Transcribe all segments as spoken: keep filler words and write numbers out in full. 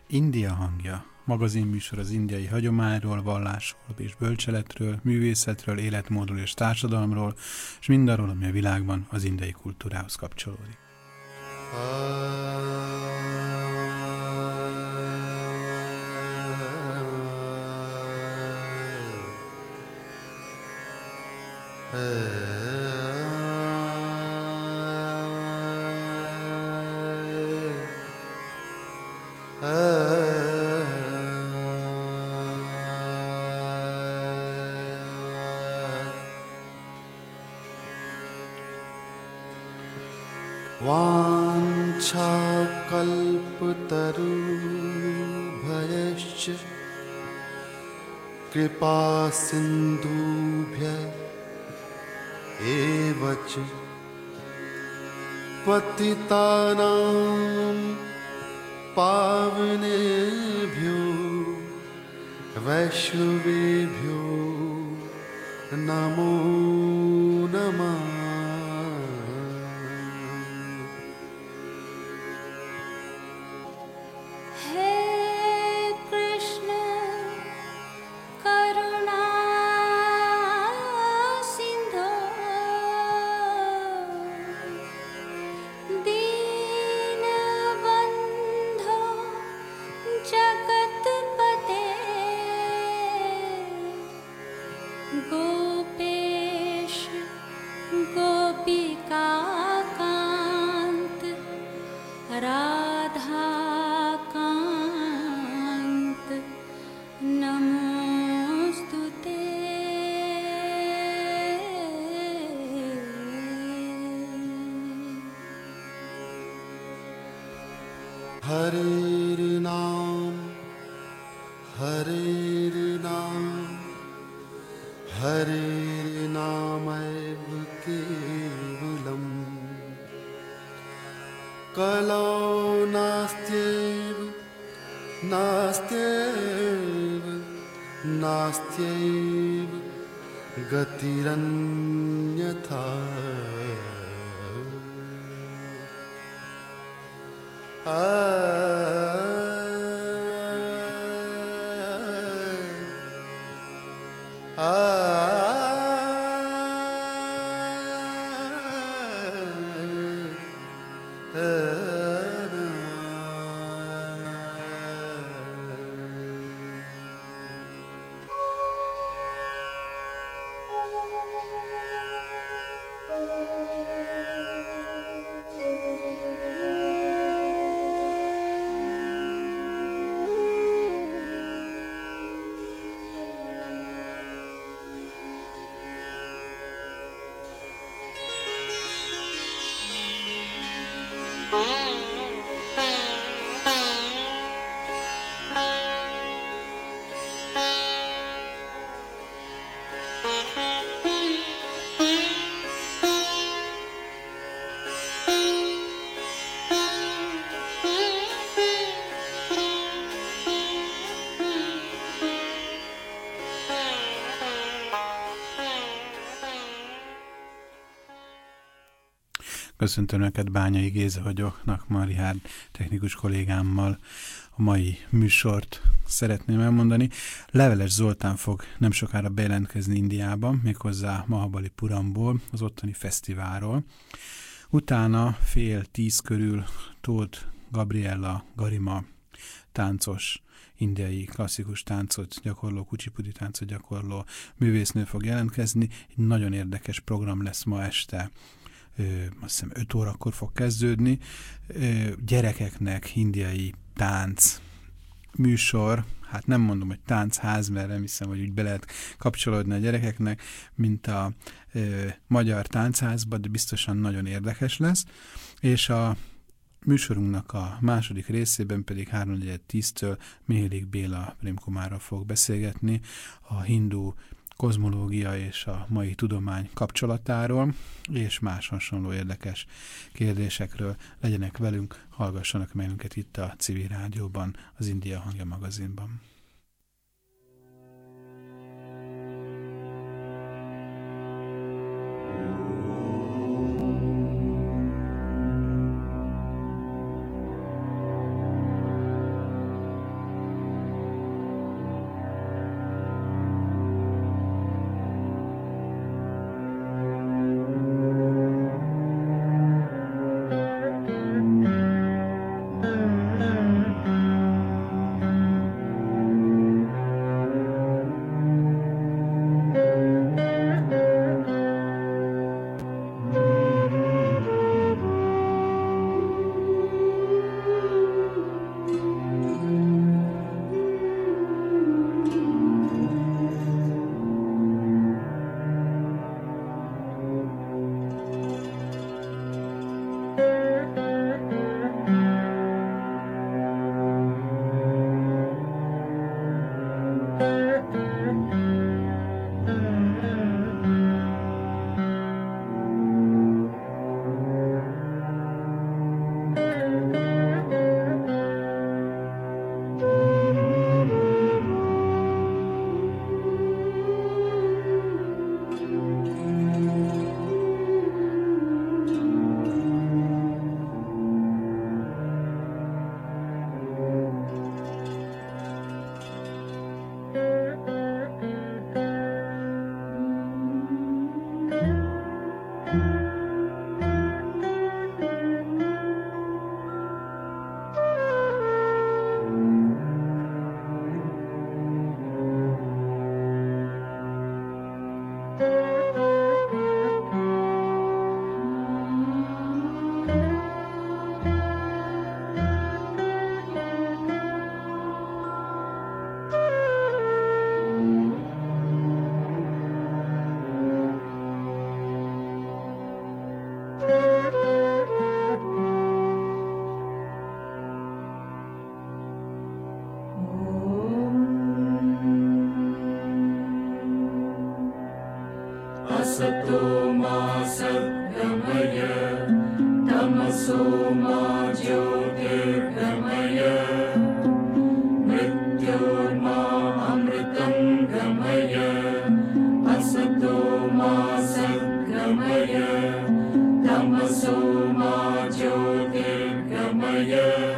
India hangja, magazinműsor az indiai hagyományról, vallásról és bölcseletről, művészetről, életmódról és társadalomról, és mindarról, ami a világban az indiai kultúrához kapcsolódik. वाञ्छाकल्पतरुभ्यश्च कृपा सिन्धुभ्य एव च पतितानां पावनेभ्यो वैष्णवेभ्यो नमो नमः। हरेर नाम हरेर नाम हरेर नामैव केवलम् कलौ नास्त्यैव नास्त्यैव नास्त्यैव गतिरन्यथा। आ Köszöntöm Önöket, Bányai Géza vagyok, Nakma Richárd technikus kollégámmal. A mai műsort szeretném elmondani. Leveles Zoltán fog nem sokára bejelentkezni Indiában, méghozzá Mahabalipuramból, az ottani fesztiválról. Utána fél tíz körül Tóth Gabriella Garima táncos, indiai klasszikus táncot gyakorló, kucsipudi táncot gyakorló művésznő fog jelentkezni. Egy nagyon érdekes program lesz ma este. Ö, azt hiszem öt órakor fog kezdődni. Ö, gyerekeknek indiai tánc műsor, hát nem mondom, hogy táncház, mert nem hiszem, hogy úgy be lehet kapcsolódni a gyerekeknek, mint a ö, magyar táncházba, de biztosan nagyon érdekes lesz. És a műsorunknak a második részében pedig háromnegyed tíztől Mihélik Béla Prémkumárral fog beszélgetni a hindu kozmológia és a mai tudomány kapcsolatáról, és más hasonló érdekes kérdésekről. Legyenek velünk, hallgassanak meg minket itt a Civil Rádióban, az India Hangja magazinban. Asato ma sadgamaya, tamaso ma jyotirgamaya, mrityorma amritam gamaya, asato ma sadgamaya, tamaso ma jyotirgamaya.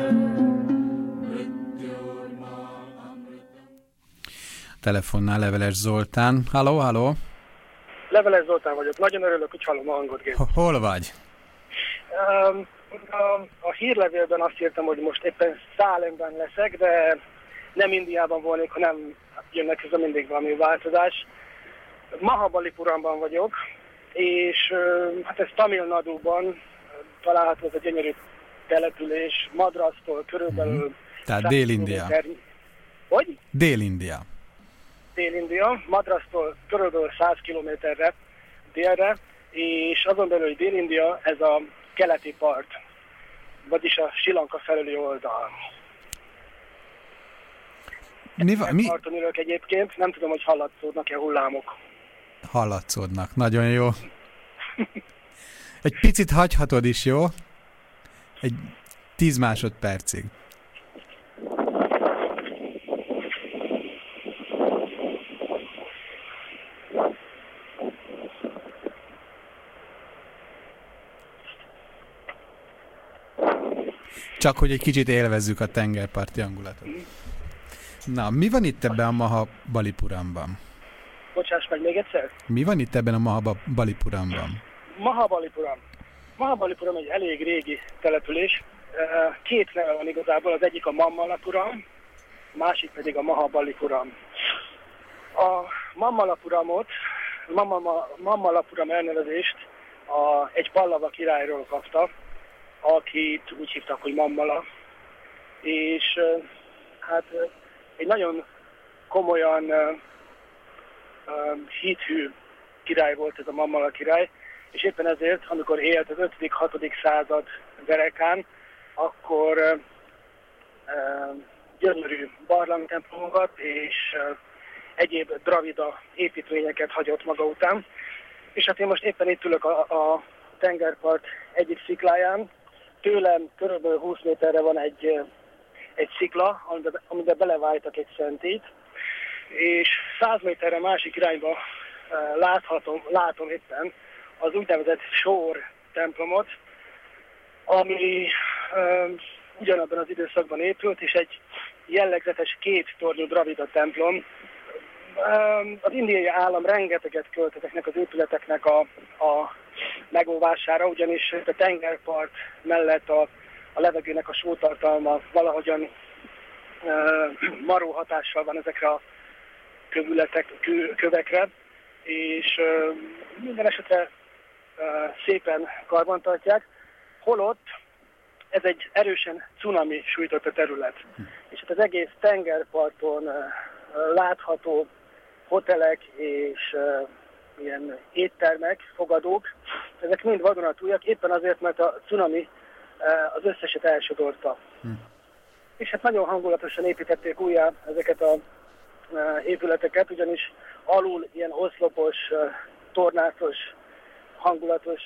Telefonnál Leveles Zoltán. Halló, halló! Leveles Zoltán vagyok. Nagyon örülök, hogy hallom a hangot, Géza. Hol vagy? Um, a, a hírlevélben azt írtam, hogy most éppen Szálemben leszek, de nem Indiában volnék, hanem jönnek közben mindig valami változás. Mahabalipuramban vagyok, és hát ez Tamil Naduban található, ez a gyönyörű település, Madrasztól körülbelül... Mm-hmm. Tehát Dél-India. Hogy? Dél-India. Dél-India, Madrasztól körülbelül száz kilométerre délre, és azon belül, hogy Dél-India, ez a keleti part, vagyis a Sri Lanka felüli oldal. Mi van? Mi? Parton ülök egyébként, nem tudom, hogy hallatszódnak-e hullámok. Hallatszódnak, nagyon jó. Egy picit hagyhatod is, jó? Egy tíz másodpercig. Csak hogy egy kicsit élvezzük a tengerparti hangulatot. Na, mi van itt ebben a Mahabalipuramban? Bocsáss meg még egyszer? Mi van itt ebben a Mahabalipuramban? Mahabalipuram. Mahabalipuram egy elég régi település. Két neve van igazából, az egyik a Mammalapuram, a másik pedig a Mahabalipuram. A Mammalapuramot, Mammalapuram elnevezést a, egy Pallava királyról kapta, akit úgy hívtak, hogy Mammala, és hát egy nagyon komolyan uh, uh, hithű király volt ez a Mammala király, és éppen ezért, amikor élt az ötödik-hatodik század derekán, akkor uh, uh, gyönyörű barlangtemplomokat és uh, egyéb dravida építményeket hagyott maga után. És hát én most éppen itt ülök a, a tengerpart egyik szikláján. Tőlem körülbelül húsz méterre van egy, egy szikla, amiben, amiben belevájtak egy szentét, és száz méterre másik irányba láthatom, látom éppen az úgynevezett Sór templomot, ami um, ugyanabban az időszakban épült, és egy jellegzetes két tornyú dravida templom. Um, az indiai állam rengeteget költ ezeknek az épületeknek a, a megóvására, ugyanis a tengerpart mellett a, a levegőnek a sótartalma valahogyan uh, maró hatással van ezekre a kövületek, kö, kövekre, és uh, minden esetre uh, szépen karbantartják, holott ez egy erősen cunami sújtott terület. És hát az egész tengerparton uh, látható hotelek és uh, ilyen éttermek, fogadók, ezek mind vadonatújak, éppen azért, mert a cunami az összeset elsodorta. Hm. És hát nagyon hangulatosan építették újjá ezeket a épületeket, ugyanis alul ilyen oszlopos, tornátos, hangulatos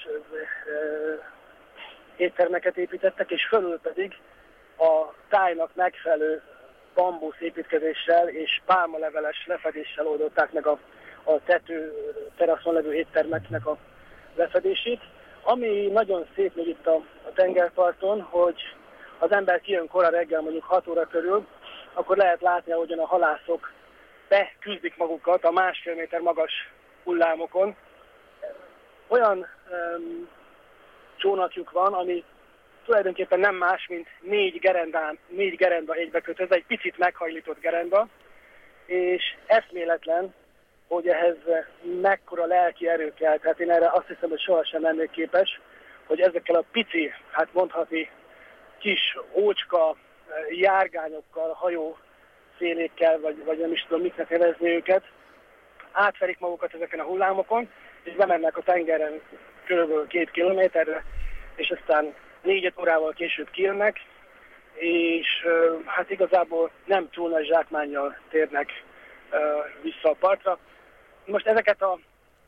éttermeket építettek, és fölül pedig a tájnak megfelelő bambusz építkezéssel és pálmaleveles lefedéssel oldották meg a a tető, teraszon levő éttermeknek a lefedését. Ami nagyon szép még itt a, a tengerparton, hogy az ember kijön kora reggel, mondjuk hat óra körül, akkor lehet látni, ahogyan a halászok beküzdik magukat a másfél méter magas hullámokon. Olyan um, csónakjuk van, ami tulajdonképpen nem más, mint négy gerendán, négy gerenda egybekötözve, egy picit meghajlított gerenda, és eszméletlen, hogy ehhez mekkora lelki erő kell. Tehát én erre azt hiszem, hogy sohasem lennék képes, hogy ezekkel a pici, hát mondhatni kis ócska járgányokkal, hajószélékkel, vagy, vagy nem is tudom miknek nevezni őket, átverik magukat ezeken a hullámokon, és bemennek a tengeren körülbelül két kilométerre, és aztán négy-öt órával később kijönnek, és hát igazából nem túl nagy zsákmánnyal térnek vissza a partra. Most ezeket a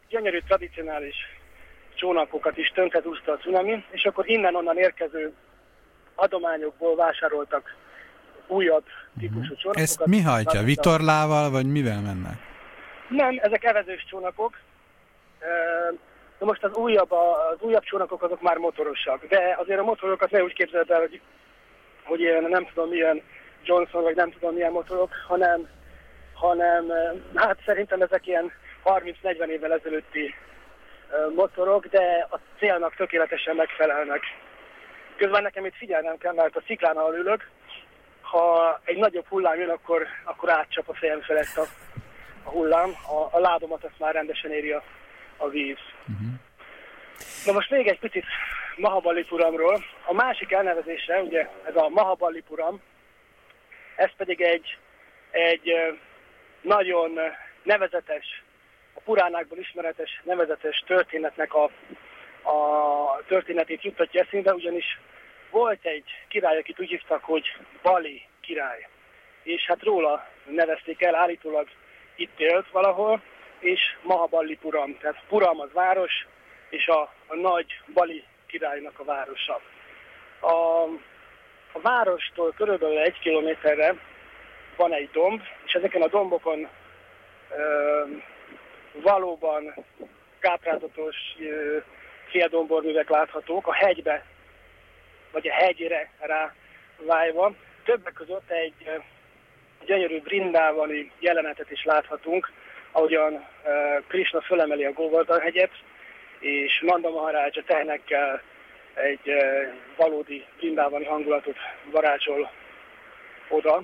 gyönyörű, tradicionális csónakokat is tönkretúzta a cunami, és akkor innen-onnan érkező adományokból vásároltak újabb típusú csónakokat. Ezt mi hajtja? Vitorlával, vagy mivel mennek? Nem, ezek evezős csónakok. De most az újabb, az újabb csónakok azok már motorosak, de azért a motorokat ne úgy képzeld el, hogy, hogy ilyen nem tudom milyen Johnson, vagy nem tudom milyen motorok, hanem, hanem hát szerintem ezek ilyen harminc-negyven évvel ezelőtti motorok, de a célnak tökéletesen megfelelnek. Közben nekem itt figyelnem kell, mert a sziklán, ahol ülök, ha egy nagyobb hullám jön, akkor, akkor átcsap a fejem felett a, a hullám, a, a ládomat azt már rendesen éri a, a víz. Uh-huh. Na most még egy picit Mahabalipuramról. A másik elnevezése, ugye ez a Mahabalipuram, ez pedig egy, egy nagyon nevezetes, a puránákból ismeretes, nevezetes történetnek a, a történetét juttatja eszünkbe, ugyanis volt egy király, akit úgy hívtak, hogy Bali király. És hát róla nevezték el, állítólag itt élt valahol, és Mahabalipuram, tehát Puram az város, és a, a nagy Bali királynak a városa. A, a várostól körülbelül egy kilométerre van egy domb, és ezeken a dombokon ö, valóban káprázatos ö, féldomborművek láthatók, a hegybe, vagy a hegyre rávájva. Többek között egy ö, gyönyörű vrindávani jelenetet is láthatunk, ahogyan uh, Krishna fölemeli a Govardhan hegyet, és Nanda Maharaj a tehenekkel egy uh, valódi vrindávani hangulatot varázsol oda.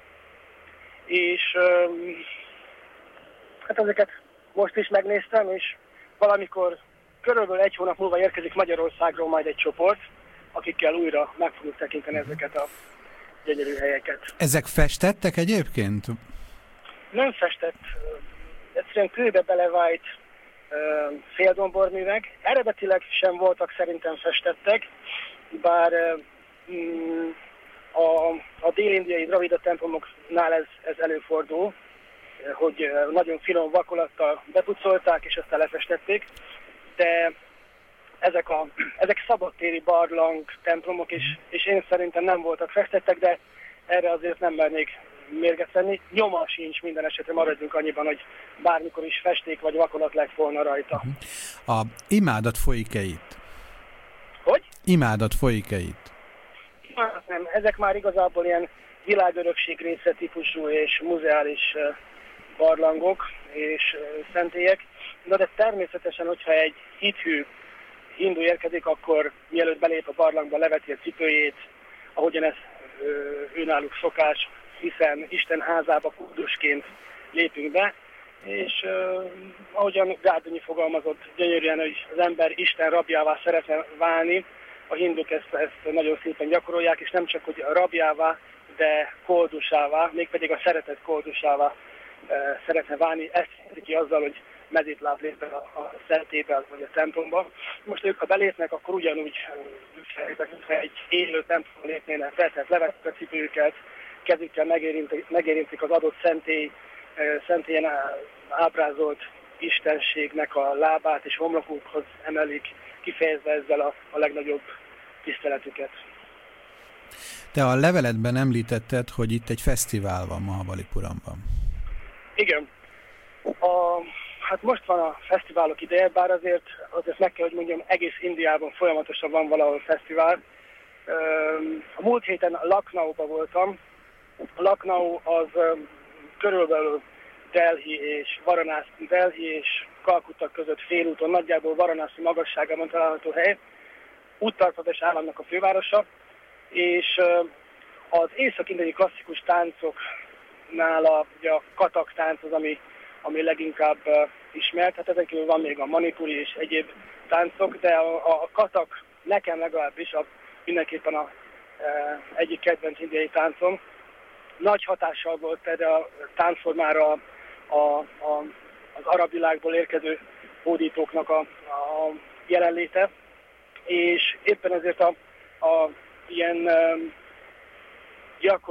És um, hát ezeket most is megnéztem, és valamikor körülbelül egy hónap múlva érkezik Magyarországról majd egy csoport, akikkel újra meg fogjuk tekinteni ezeket a gyönyörű helyeket. Ezek festettek egyébként? Nem festett, egyszerűen kőbe belevájt uh, féldomborművek. Eredetileg sem voltak szerintem festettek, bár uh, a, a dél-indiai dravida templomoknál ez, ez előfordul, hogy uh, nagyon finom vakolattal bepucolták és aztán lefestették, de ezek, a, ezek szabadtéri barlang templomok, és, és én szerintem nem voltak festettek, de erre azért nem mernék mérget venni. Nyoma sincs, minden esetre maradjunk annyiban, hogy bármikor is festék vagy vakolat lett volna rajta. A imádat folyik-e itt? Hogy? Imádat folyik-e itt? Hát nem, ezek már igazából ilyen világörökség része típusú és muzeális barlangok és szentélyek. Na de természetesen, hogyha egy hithű hindu érkezik, akkor mielőtt belép a barlangba, leveti a cipőjét, ahogyan ez őnáluk szokás, hiszen Isten házába kurdusként lépünk be, és uh, ahogyan Gárdonyi fogalmazott gyönyörűen, hogy az ember Isten rabjává szeretne válni, a hinduk ezt, ezt nagyon szépen gyakorolják, és nem csak hogy rabjává, de koldusává, mégpedig a szeretet koldusává uh, szeretne válni. Ezt hiszik ki azzal, hogy mezitláb lép be a, a szentébe, vagy a templomba. Most ők, ha belépnek, akkor ugyanúgy mintha egy élő templomba lépnének be, tehát levetik a cipőket, kezükkel megérintik, megérintik az adott szentély, szentélyen ábrázolt istenségnek a lábát, és homlokukhoz emelik, kifejezve ezzel a, a legnagyobb tiszteletüket. Te a leveledben említetted, hogy itt egy fesztivál van Mahabalipuramban. Igen. A, hát most van a fesztiválok ideje, bár azért, azért meg kell, hogy mondjam, egész Indiában folyamatosan van valahol fesztivál. A múlt héten Lucknowban voltam. Lucknow az körülbelül Delhi és Varanasi, Delhi és Kalkutta között félúton, nagyjából Varanasi magasságában található hely. Uttar Pradesh államnak a fővárosa, és az észak-indiai klasszikus táncoknál a, ugye a katak tánc az, ami, ami leginkább ismert. Hát ezen kívül van még a manipuri és egyéb táncok, de a, a katak nekem legalábbis a, mindenképpen a e, egyik kedvenc indiai táncom. Nagy hatással volt erre a táncformára a, a, a, az arab világból érkező hódítóknak a, a jelenléte, és éppen ezért a, a ilyen um, gyakori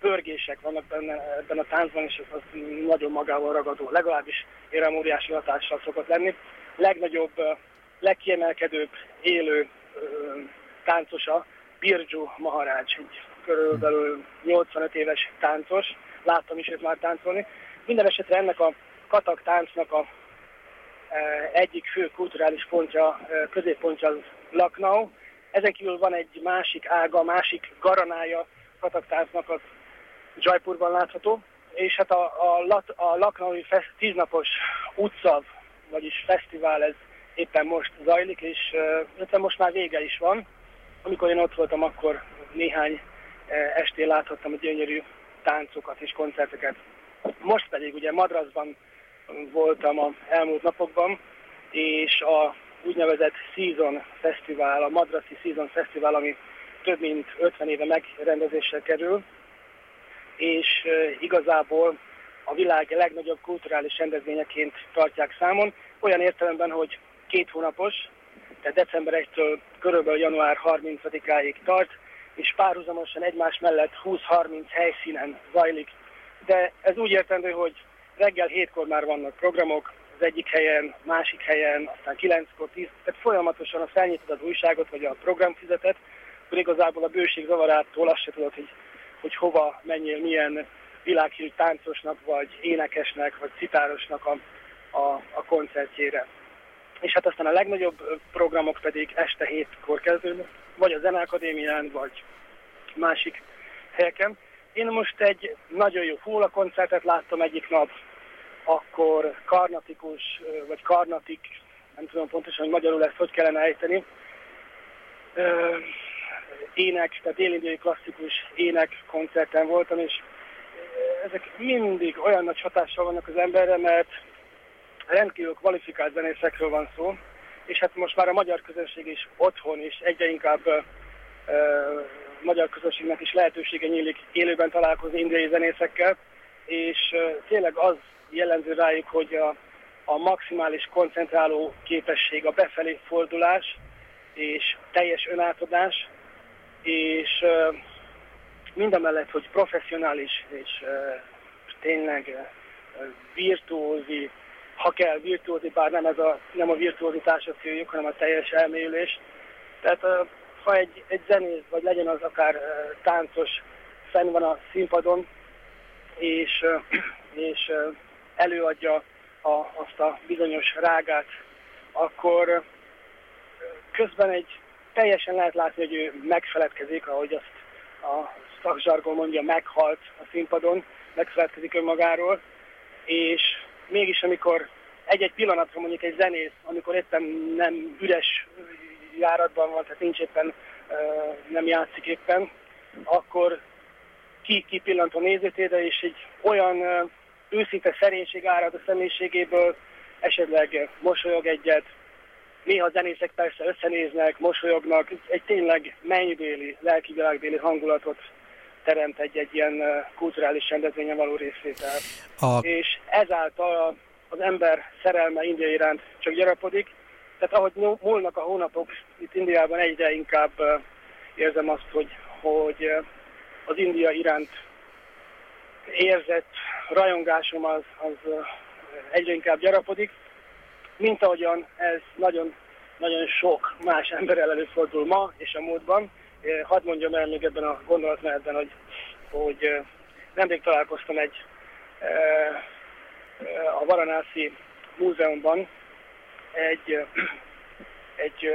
pörgések vannak benne, ebben a táncban, és ez az nagyon magával ragadó. Legalábbis érem óriási hatással szokott lenni. Legnagyobb, legkiemelkedőbb élő táncosa Birju Maharaj, egy körülbelül nyolcvanöt éves táncos. Láttam is őt már táncolni. Minden esetre ennek a katak táncnak a egyik fő kulturális pontja, középpontja az Lucknow. Ezen kívül van egy másik ága, másik garanája katak táncnak, az Jaipurban látható. És hát a, a, a Lucknowi tíznapos utcav, vagyis fesztivál, ez éppen most zajlik, és uh, most már vége is van. Amikor én ott voltam, akkor néhány uh, estén láthattam a gyönyörű táncokat és koncerteket. Most pedig ugye Madrasban voltam az elmúlt napokban, és a úgynevezett Season Fesztivál, a Madrasi Season Fesztivál, ami több mint ötven éve megrendezésre kerül, és uh, igazából a világ legnagyobb kulturális rendezvényeként tartják számon, olyan értelemben, hogy két hónapos, tehát december elsejétől körülbelül január harmincadikáig tart, és párhuzamosan egymás mellett húsz-harminc helyszínen zajlik. De ez úgy értendő, hogy reggel hétkor már vannak programok, az egyik helyen, másik helyen, aztán kilenckor, tíz, tehát folyamatosan a felnyitod az újságot, vagy a programfüzetet, akkor igazából a bőség zavarától azt se tudod, hogy, hogy hova menjél, milyen világhírű táncosnak, vagy énekesnek, vagy citárosnak a, a, a koncertjére. És hát aztán a legnagyobb programok pedig este hétkor kezdődnek, vagy a Zeneakadémián, vagy másik helyeken. Én most egy nagyon jó Fóla koncertet láttam egyik nap, akkor karnatikus, vagy karnatik, nem tudom pontosan, hogy magyarul ezt hogy kellene ejteni, ének, tehát dél-indiai klasszikus ének koncerten voltam, és ezek mindig olyan nagy hatással vannak az emberre, mert rendkívül kvalifikált zenészekről van szó, és hát most már a magyar közönség is otthon, és egyre inkább uh, uh, magyar közönségnek is lehetősége nyílik élőben találkozni indiai zenészekkel, és uh, tényleg az jellemző rájuk, hogy a, a maximális koncentráló képesség, a befelé fordulás, és teljes önátadás, és uh, mindamellett, hogy professzionális, és uh, tényleg uh, virtuózi, ha kell virtuózi, bár nem, ez a, nem a virtuózitás a céljuk, hanem a teljes elmélyülés. Tehát uh, ha egy, egy zenész, vagy legyen az akár uh, táncos, fenn van a színpadon, és, uh, és uh, előadja a, azt a bizonyos rágát, akkor uh, közben egy teljesen lehet látni, hogy ő megfeledkezik, ahogy azt a szakzsargon mondja, meghalt a színpadon, megfeledkezik önmagáról, és mégis amikor egy-egy pillanatra mondjuk egy zenész, amikor éppen nem üres járatban van, tehát nincs éppen, nem játszik éppen, akkor ki kipillant a nézőtérre, és egy olyan őszinte szerénység árad a személyiségéből, esetleg mosolyog egyet, néha a zenészek persze összenéznek, mosolyognak, egy tényleg mennybéli, lelkivilágbéli hangulatot teremt egy-egy ilyen kulturális rendezvényen való részvétel. A... És ezáltal az ember szerelme India iránt csak gyarapodik. Tehát ahogy múlnak a hónapok, itt Indiában egyre inkább érzem azt, hogy, hogy az India iránt érzett rajongásom az, az egyre inkább gyarapodik, mint ahogyan ez nagyon, nagyon sok más emberrel előfordul ma és a múltban. Hadd mondjam el még ebben a gondolatmenetben, hogy, hogy nemrég találkoztam egy a Varanasi Múzeumban egy, egy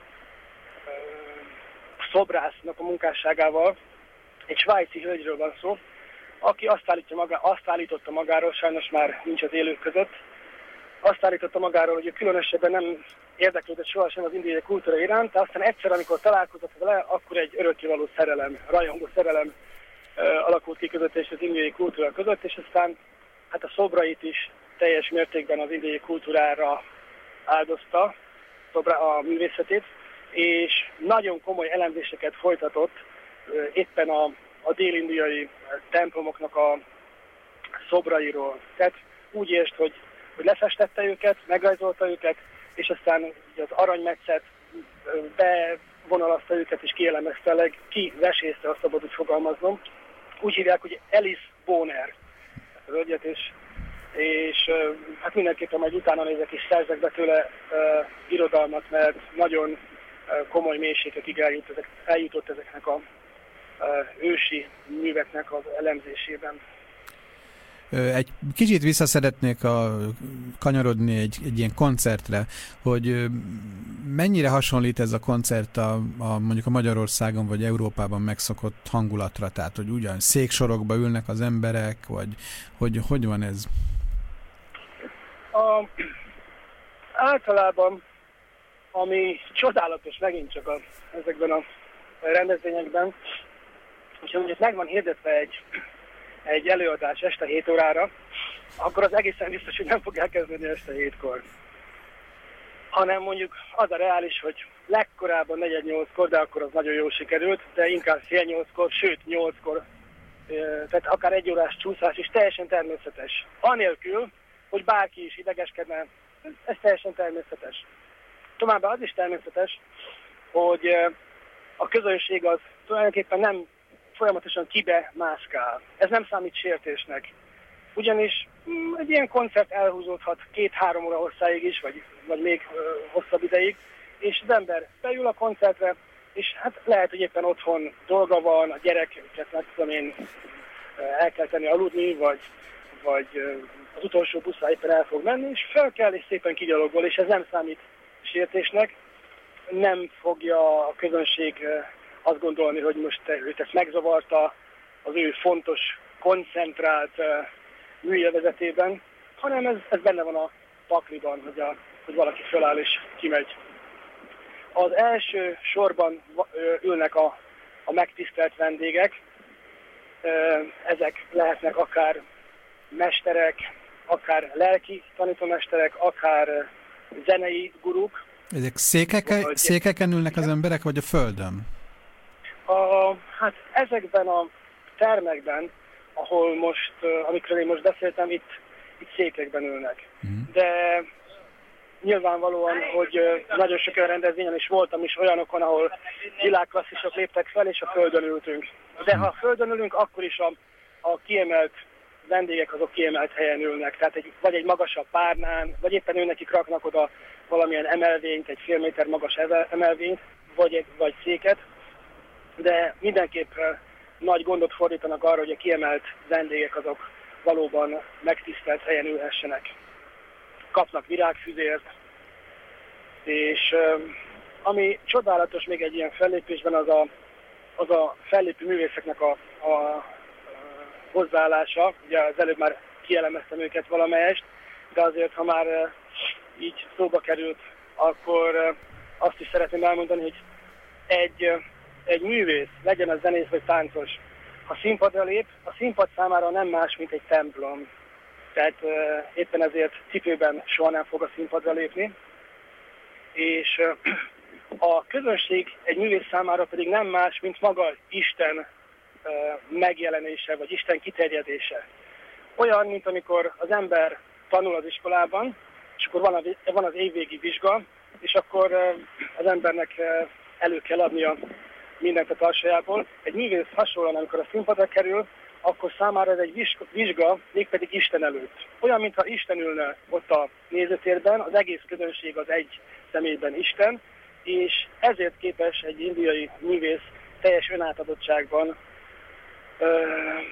szobrásznak a munkásságával, egy svájci hölgyről van szó, aki azt, állítja maga, azt állította magáról, sajnos már nincs az élők között, azt állította magáról, hogy ő különösebben nem érdeklődött sohasem az indiai kultúra iránt, de aztán egyszer, amikor találkozott vele, akkor egy örökkévaló szerelem, rajongó szerelem uh, alakult ki között és az indiai kultúra között, és aztán hát a szobrait is teljes mértékben az indiai kultúrára áldozta, szobra, a művészetét, és nagyon komoly elemzéseket folytatott uh, éppen a, a dél-indiai templomoknak a szobrairól. Tehát úgy értsd, hogy, hogy lefestette őket, megrajzolta őket, és aztán az aranymetszet bevonalazta őket és kielemezte, ki vesészte, azt szabad úgy fogalmaznom, úgy hívják, hogy Alice Boner, az hölgyet, és, és hát mindenképpen majd utána nézek és szerzek be tőle uh, irodalmat, mert nagyon uh, komoly mélységekig eljut ezek, eljutott ezeknek a uh, ősi műveknek az elemzésében. Egy kicsit vissza szeretnék a, kanyarodni egy, egy ilyen koncertre, hogy mennyire hasonlít ez a koncert a, a, mondjuk a Magyarországon vagy Európában megszokott hangulatra, tehát hogy ugyan széksorokba ülnek az emberek, vagy hogy, hogy van ez? A, általában, ami csodálatos megint csak a, ezekben a rendezvényekben, hogyha mondjuk meg van hirdetve egy egy előadás este hét órára, akkor az egészen biztos, hogy nem fog elkezdeni este hétkor. Hanem mondjuk az a reális, hogy legkorábban negyed nyolckor, de akkor az nagyon jól sikerült, de inkább fél nyolckor, sőt nyolckor, tehát akár egy órás csúszás is teljesen természetes. Anélkül, hogy bárki is idegeskedne, ez teljesen természetes. Továbbá az is természetes, hogy a közönség az tulajdonképpen nem folyamatosan kibe mászkál. Ez nem számít sértésnek. Ugyanis mm, egy ilyen koncert elhúzódhat két-három óra hosszáig is, vagy, vagy még ö, hosszabb ideig, és az ember beül a koncertre, és hát lehet, hogy éppen otthon dolga van, a gyerekeket, nem tudom én, el kell tenni aludni, vagy, vagy az utolsó buszra éppen el fog menni, és fel kell, és szépen kigyalogol, és ez nem számít sértésnek. Nem fogja a közönség azt gondolni, hogy most őt ezt megzavarta az ő fontos, koncentrált uh, műélvezetében, hanem ez, ez benne van a pakliban, hogy, a, hogy valaki föláll és kimegy. Az első sorban uh, ülnek a, a megtisztelt vendégek, uh, ezek lehetnek akár mesterek, akár lelki tanítómesterek, akár uh, zenei guruk. Ezek székeke, székeken ülnek az emberek, vagy a földön? A, hát ezekben a termekben, ahol most, amikről én most beszéltem, itt, itt székekben ülnek. Mm. De nyilvánvalóan, hogy nagyon sok olyan rendezvényen is voltam is olyanokon, ahol világklasszisok léptek fel, és a földön ültünk. De ha a földön ülünk, akkor is a, a kiemelt vendégek azok kiemelt helyen ülnek. Tehát egy, vagy egy magasabb párnán, vagy éppen ő nekik raknak oda valamilyen emelvényt, egy fél méter magas emelvényt, vagy, egy, vagy széket. De mindenképp nagy gondot fordítanak arra, hogy a kiemelt vendégek azok valóban megtisztelt helyen ülhessenek. Kapnak virágfüzért, és ami csodálatos még egy ilyen fellépésben, az a, az a fellépő művészeknek a, a, a hozzáállása. Ugye az előbb már kielemeztem őket valamelyest, de azért, ha már így szóba került, akkor azt is szeretném elmondani, hogy egy egy művész, legyen az zenész vagy táncos, ha színpadra lép, a színpad számára nem más, mint egy templom. Tehát uh, éppen ezért cipőben soha nem fog a színpadra lépni. És uh, a közönség egy művész számára pedig nem más, mint maga Isten uh, megjelenése, vagy Isten kiterjedése. Olyan, mint amikor az ember tanul az iskolában, és akkor van, a, van az évvégi vizsga, és akkor uh, az embernek uh, elő kell adnia mindent a tarsajából. Egy művész hasonlóan, amikor a színpadra kerül, akkor számára ez egy vizsga, mégpedig Isten előtt. Olyan, mintha Isten ülne ott a nézőtérben, az egész közönség az egy személyben Isten, és ezért képes egy indiai művész teljes önátadottságban, ö, ö,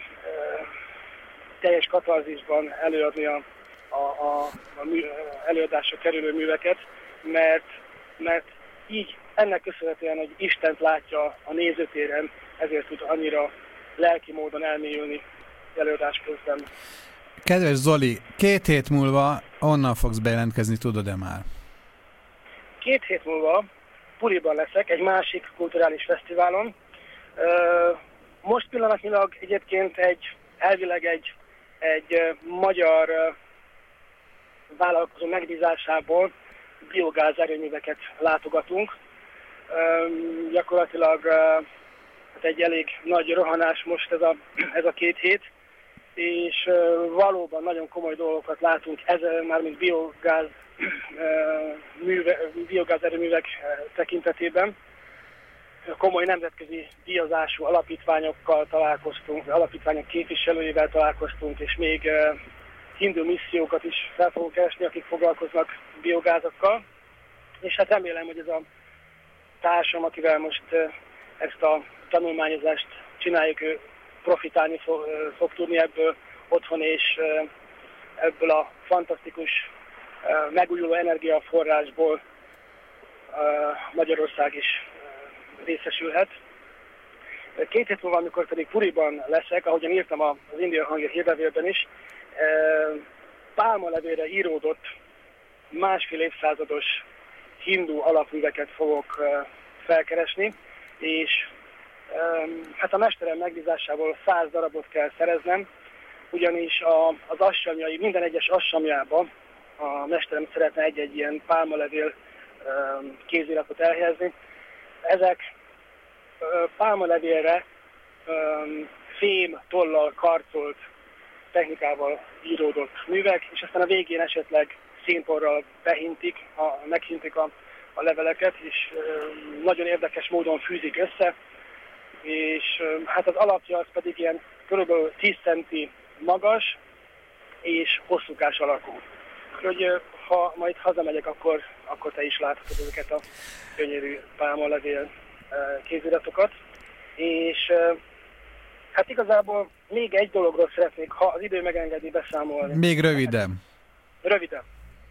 teljes katarzisban előadni a, a, a, a mű, előadásra kerülő műveket, mert, mert így ennek köszönhetően, hogy Istent látja a nézőtéren, ezért tud annyira lelki módon elmélyülni előadás közben. Kedves Zoli, két hét múlva onnan fogsz bejelentkezni, tudod-e már? Két hét múlva Puriban leszek, egy másik kulturális fesztiválon. Most pillanatnyilag egyébként egy, elvileg egy, egy magyar vállalkozó megbízásából biogáz erőműveket látogatunk. Um, gyakorlatilag uh, hát egy elég nagy rohanás most ez a, ez a két hét, és uh, valóban nagyon komoly dolgokat látunk, ez már mint biogáz, uh, műve, biogáz erőművek uh, tekintetében. komoly nemzetközi díjazású alapítványokkal találkoztunk, alapítványok képviselőivel találkoztunk, és még hindu missziókat is fel fogunk keresni, akik foglalkoznak biogázakkal. És hát remélem, hogy ez a társam, akivel most ezt a tanulmányozást csináljuk, ő profitálni fog, fog tudni ebből otthon, és ebből a fantasztikus megújuló energiaforrásból Magyarország is részesülhet. Két hét múlva, amikor pedig Puriban leszek, ahogyan írtam az Indiai Hangér hírlevélben is, pálmalevélre íródott másfél évszázados hindu alapműveket fogok felkeresni, és hát a mesterem megbízásából száz darabot kell szereznem, ugyanis a, az assamjai, minden egyes assamjába a mesterem szeretne egy-egy ilyen pálmalevél kéziratot elhelyezni. Ezek pálmalevélre fém tollal karcolt technikával íródott művek, és aztán a végén esetleg színporral behintik, a, meghintik a, a leveleket, és nagyon érdekes módon fűzik össze, és hát az alapja az pedig ilyen kb. tíz centi magas és hosszúkás alakú. Úgyhogy ha majd hazamegyek, akkor, akkor te is láthatod ezeket a gyönyörű pálmalevél kéziratokat. És hát igazából még egy dologról szeretnék, ha az idő megengedi, beszámolni. Még röviden. Röviden.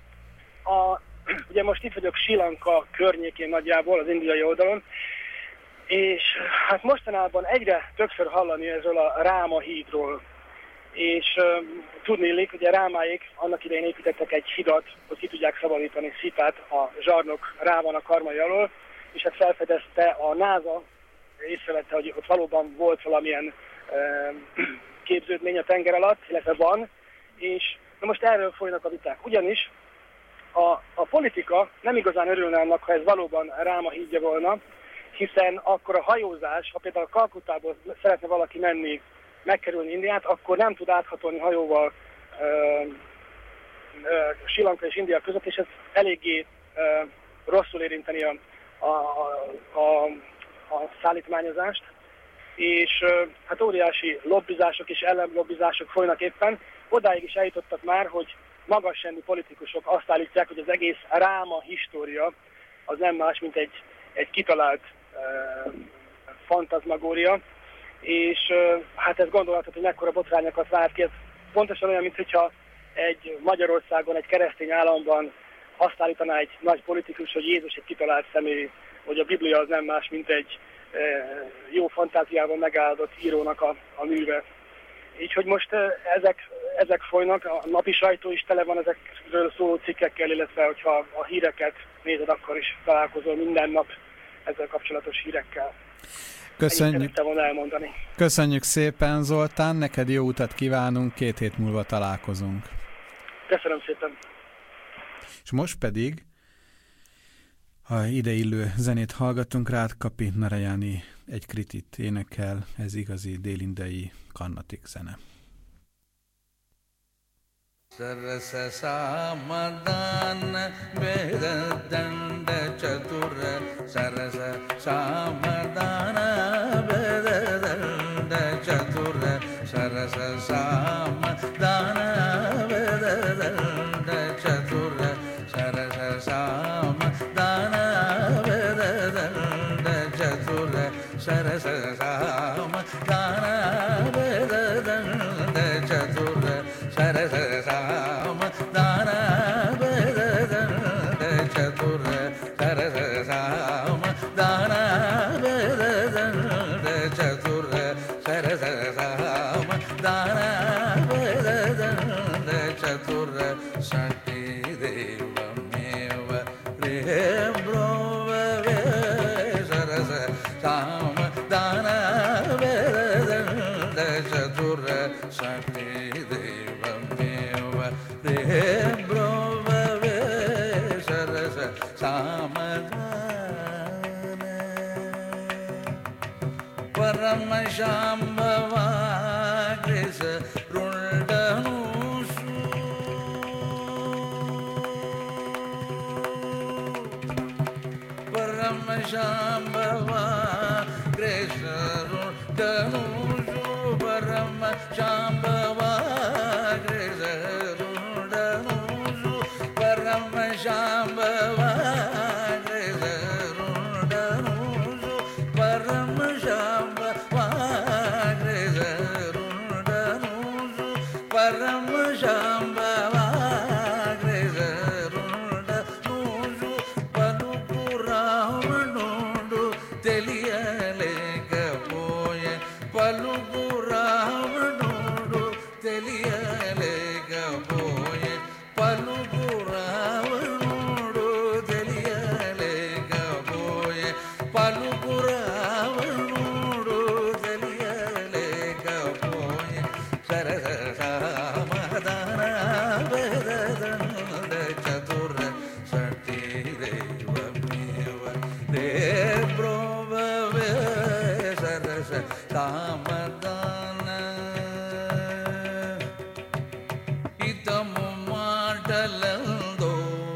A, ugye most itt vagyok Sri Lanka környékén nagyjából, az indiai oldalon, és hát mostanában egyre többször hallani ezzel a Ráma hídról. És uh, tudnélik, hogy a Rámáék annak idején építettek egy hidat, hogy ki tudják szabadítani Szitát a zsarnok Rávának karmai alól, és hát felfedezte a NASA, észrevette, hogy ott valóban volt valamilyen uh, képződmény a tenger alatt, illetve van, és na most erről folynak a viták. Ugyanis a, a politika nem igazán örülne annak, ha ez valóban Ráma hídja volna, hiszen akkor a hajózás, ha például Kalkuttából szeretne valaki menni, megkerülni Indiát, akkor nem tud áthatolni hajóval Sri Lanka és India között, és ez eléggé ö, rosszul érinteni a, a, a, a szállítmányozást. És ö, hát óriási lobbizások és ellenlobbizások folynak éppen. Odáig is eljutottak már, hogy magasrendű politikusok azt állítják, hogy az egész Ráma história az nem más, mint egy, egy kitalált ö, fantazmagória, és hát ez gondolhatod, hogy mekkora botrányokat vált ki. Ez pontosan olyan, mintha egy Magyarországon, egy keresztény államban azt állítaná egy nagy politikus, hogy Jézus egy kitalált személy, hogy a Biblia az nem más, mint egy e, jó fantáziával megáldott írónak a, a műve. Így, hogy most ezek, ezek folynak, a napi sajtó is tele van ezekről szóló cikkekkel, illetve hogyha a híreket nézed, akkor is találkozol minden nap ezzel kapcsolatos hírekkel. Köszönjük. Köszönjük szépen, Zoltán, neked jó utat kívánunk, két hét múlva találkozunk. Köszönöm szépen. És most pedig, ha ideillő zenét hallgatunk, Rád Kapi Narayani egy kritit énekel, ez igazi dél-indiai Carnatic zene. Sarasa samadana veda danda chatura sarasa samadana veda danda chatura sarasa samadana veda danda chatura sarasa samadana veda danda chatura sarasa samadana veda danda chatura sarasa Shambhava Krisa Rundanusu Parama Shambhava Krishna Rundanuju Parama Shambhava Krishna Rundanuju Parama Shambhava Krishna Rundanuju Parama Shambhava Krishna Rundanuju Parama Shambhava Krishna Rundanuju Palukuravanundu తెలియలేకపోయే పలుకురావణుడు తెలియలేకపోయే పలుకురావణుడు తెలియలేకపోయే పలుకురావణుడు తెలియలేకపోయే సరసమదన వేదనంద చతుర సటి దైవమేవ రే బ్రోవే సరస కామదాన ఇతము మాటలందో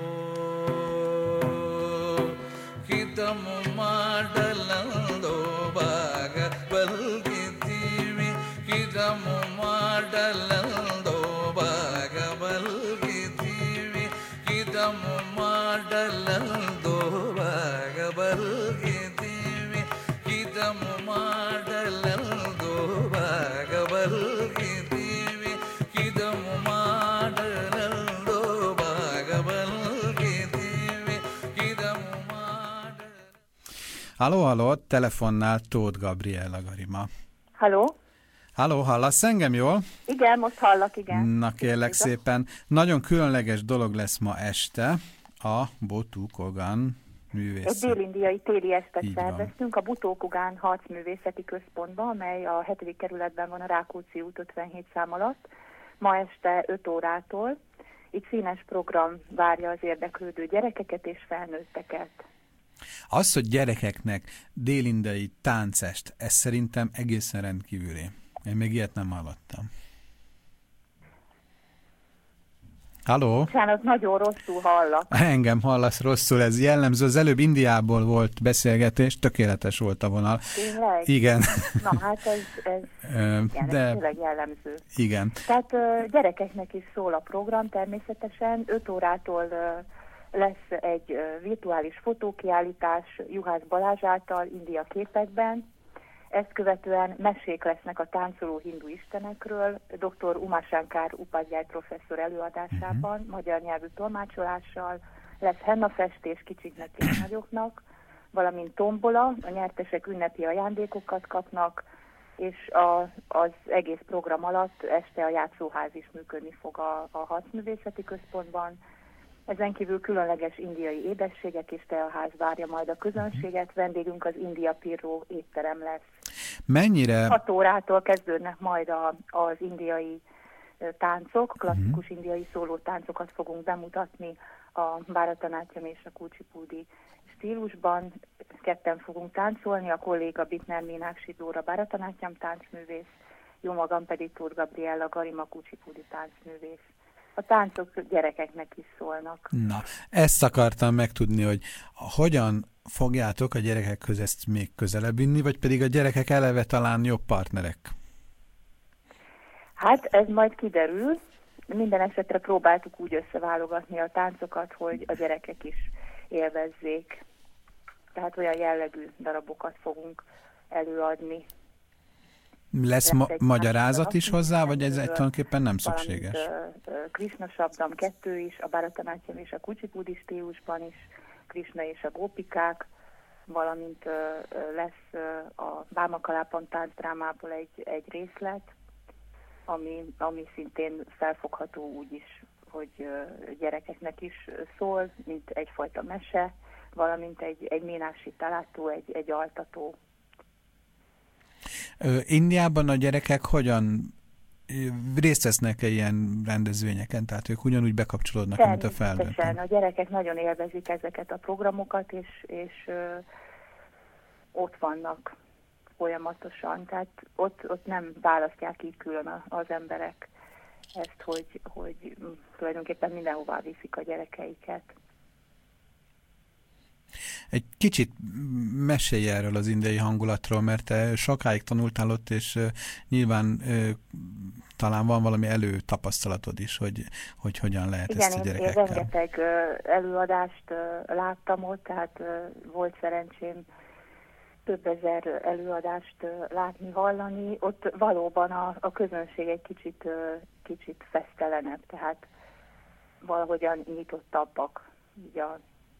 హితము మాటలందో బాగా బల్గితివి హితము మాటలందో బాగా బల్గితివి హితము మాటలందో బాగా బల్గితివి హితము మాటలందో బాగా బల్గితివి హితము మాటలందో బాగా బల్గితివి హితము మాట Halló, halló, telefonnál Tóth Gabriella Garima. Halló? Halló, hallasz engem jól? Igen, most hallak, igen. Na kérlek szépen, nagyon különleges dolog lesz ma este a Botu-Kogan Egy művészet. dél-indiai téli estet Így van. szerveztünk a Butó-Kogán Harcművészeti Központban, amely a hetedik kerületben van a Rákóczi út ötvenhét szám alatt. Ma este öt órától. Itt színes program várja az érdeklődő gyerekeket és felnőtteket. Az, hogy gyerekeknek dél-indiai táncest, ez szerintem egészen rendkívüli. Én még ilyet nem hallottam. Halló? Bocsánat, nagyon rosszul hallak. Engem hallasz rosszul, ez jellemző. Az előbb Indiából volt beszélgetés, tökéletes volt a vonal. Tényleg? Igen. Na hát ez, ez, Ö, igen, de ez tényleg jellemző. igen. Tehát ö, gyerekeknek is szól a program természetesen. öt órától ö, lesz egy ö, virtuális fotókiállítás Juhász Balázs által India képekben. Ezt követően mesék lesznek a táncoló hindu istenekről, dr. Umasankar Upadhyay professzor előadásában, uh-huh. magyar nyelvű tolmácsolással, lesz hennafestés kicsiknek és nagyoknak, valamint tombola, a nyertesek ünnepi ajándékokat kapnak, és a, az egész program alatt este a játszóház is működni fog a, a Harcművészeti Központban. Ezen kívül különleges indiai édességek és teaház várja majd a közönséget, vendégünk az India Pirro étterem lesz. Mennyire... hat órától kezdődnek majd a, az indiai táncok, klasszikus uh-huh. indiai szóló táncokat fogunk bemutatni a Bharatanatyam és a Kuchipudi stílusban. Ketten fogunk táncolni, a kolléga Bitner Meenakshi Dóra Bharatanatyam táncművész, jó magam pedig Tóth Gabriella Garima Kuchipudi táncművész. A táncok gyerekeknek is szólnak. Na, ezt akartam megtudni, hogy hogyan fogjátok a gyerekekhez ezt még közelebb vinni, vagy pedig a gyerekek eleve talán jobb partnerek? Hát ez majd kiderül. Minden esetre próbáltuk úgy összeválogatni a táncokat, hogy a gyerekek is élvezzék. Tehát olyan jellegű darabokat fogunk előadni. Lesz ma magyarázat is hozzá, vagy ez egy tulajdonképpen nem szükséges? Krishna Sabdam kettő is, a Bharatanatyam és a Kuchipudi stílusban is, Krishna és a gópikák, valamint lesz a Vámakalápon táncdrámából egy, egy részlet, ami, ami szintén felfogható úgy is, hogy gyerekeknek is szól, mint egyfajta mese, valamint egy, egy Meenakshi talátó, egy, egy altató. Indiában a gyerekek hogyan részt vesznek-e ilyen rendezvényeken? Tehát ők ugyanúgy bekapcsolódnak, mint a felnőttek? A gyerekek nagyon élvezik ezeket a programokat, és, és ö, ott vannak folyamatosan. Tehát ott, ott nem választják így külön az emberek ezt, hogy, hogy tulajdonképpen mindenhová viszik a gyerekeiket. Egy kicsit mesélj erről az indiai hangulatról, mert te sokáig tanultál ott, és nyilván talán van valami előtapasztalatod is, hogy, hogy hogyan lehet Igen, ezt a gyerekekkel. Igen, én rengeteg előadást láttam ott, tehát volt szerencsém több ezer előadást látni, hallani. Ott valóban a, a közönség egy kicsit, kicsit fesztelenebb, tehát valahogyan nyitottabbak így a,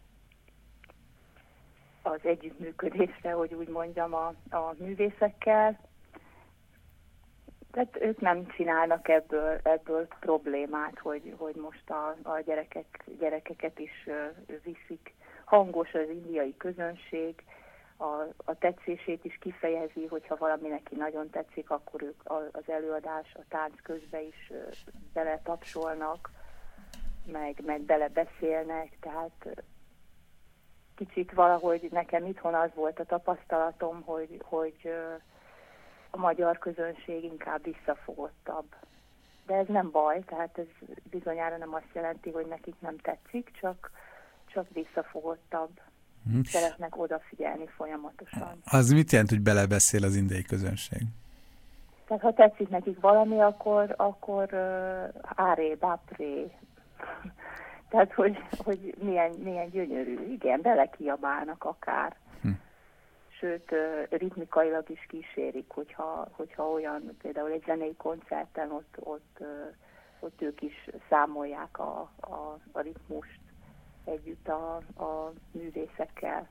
az együttműködésre, hogy úgy mondjam, a, a művészekkel. Tehát ők nem csinálnak ebből, ebből problémát, hogy, hogy most a, a gyerekek, gyerekeket is viszik. Hangos az indiai közönség, a, a tetszését is kifejezi, hogyha valami neki nagyon tetszik, akkor ők az előadás, a tánc közben is bele tapsolnak, meg, meg bele beszélnek, tehát kicsit valahogy nekem itthon az volt a tapasztalatom, hogy, hogy a magyar közönség inkább visszafogottabb. De ez nem baj, tehát ez bizonyára nem azt jelenti, hogy nekik nem tetszik, csak, csak visszafogottabb. Hmm. Szeretnek odafigyelni folyamatosan. Az mit jelent, hogy belebeszél az indiai közönség? Tehát ha tetszik nekik valami, akkor, akkor uh, áré, bápré. Tehát, hogy, hogy milyen, milyen gyönyörű. Igen, belekiabálnak akár. Hm. Sőt, uh, ritmikailag is kísérik, hogyha, hogyha olyan, például egy zenei koncerten ott, ott, uh, ott ők is számolják a, a, a ritmust együtt a, a művészekkel.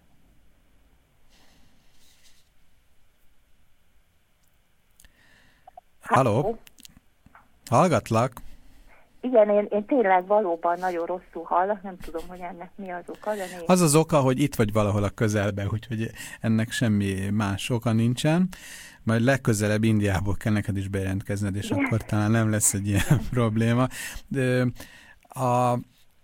Halló? Hallgatlak? Igen, én, én tényleg valóban nagyon rosszul hallak, nem tudom, hogy ennek mi az oka. De az az oka, hogy itt vagy valahol a közelben, úgyhogy ennek semmi más oka nincsen. Majd legközelebb Indiából kell neked is bejelentkezned, és igen, akkor talán nem lesz egy ilyen probléma. De a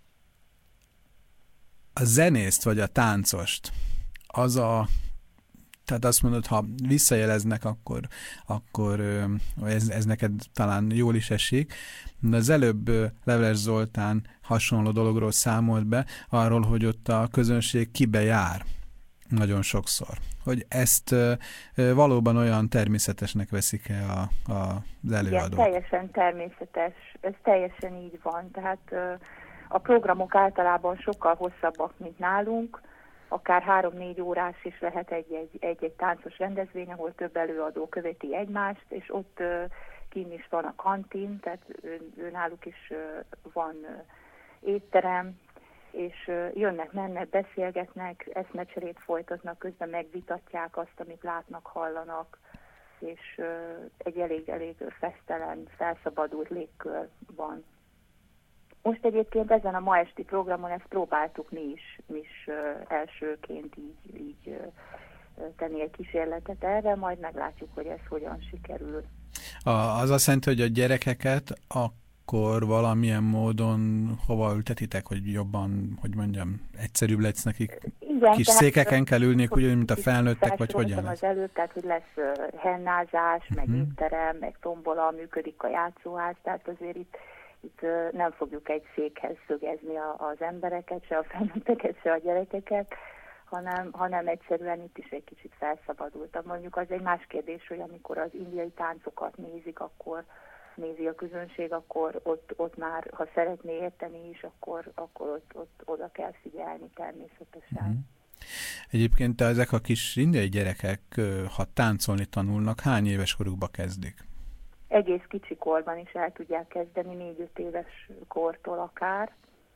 A zenészt, vagy a táncost, az a, tehát azt mondod, ha visszajeleznek, akkor, akkor ez, ez neked talán jól is esik. De az előbb Leveles Zoltán hasonló dologról számolt be, arról, hogy ott a közönség kibe jár nagyon sokszor. Hogy ezt valóban olyan természetesnek veszik-e a, a, az előadók? Igen, teljesen természetes. Ez teljesen így van. Tehát a programok általában sokkal hosszabbak, mint nálunk, akár három-négy órás is lehet egy-egy táncos rendezvény, ahol több előadó követi egymást, és ott uh, kint is van a kantin, tehát ő, ő náluk is uh, van uh, étterem, és uh, jönnek, mennek, beszélgetnek, eszmecserét folytatnak, közben megvitatják azt, amit látnak, hallanak, és uh, egy elég-elég fesztelen, felszabadult légkör van. Most egyébként ezen a ma esti programon ezt próbáltuk mi is, mi is uh, elsőként így, így uh, tenni egy kísérletet erre, majd meglátjuk, hogy ez hogyan sikerül. A, az azt jelenti, hogy a gyerekeket akkor valamilyen módon hova ültetitek, hogy jobban, hogy mondjam, egyszerűbb lesz nekik? Igen, kis székeken kell ülniük, úgy, mint a felnőttek, vagy hogyan lesz? Az előtt, tehát hogy lesz uh, hennázás, uh-huh. meg étterem, meg tombola, működik a játszóház, tehát azért itt Itt nem fogjuk egy székhez szögezni az embereket, se a felnőtteket, se a gyerekeket, hanem, hanem egyszerűen itt is egy kicsit felszabadultam. Mondjuk az egy más kérdés, hogy amikor az indiai táncokat nézik, akkor nézi a közönség, akkor ott, ott már, ha szeretné érteni is, akkor, akkor ott, ott oda kell figyelni természetesen. Mm. Egyébként te ezek a kis indiai gyerekek, ha táncolni tanulnak, hány éves korukba kezdik? Egész kicsi korban is el tudják kezdeni, négy-öt éves kortól akár.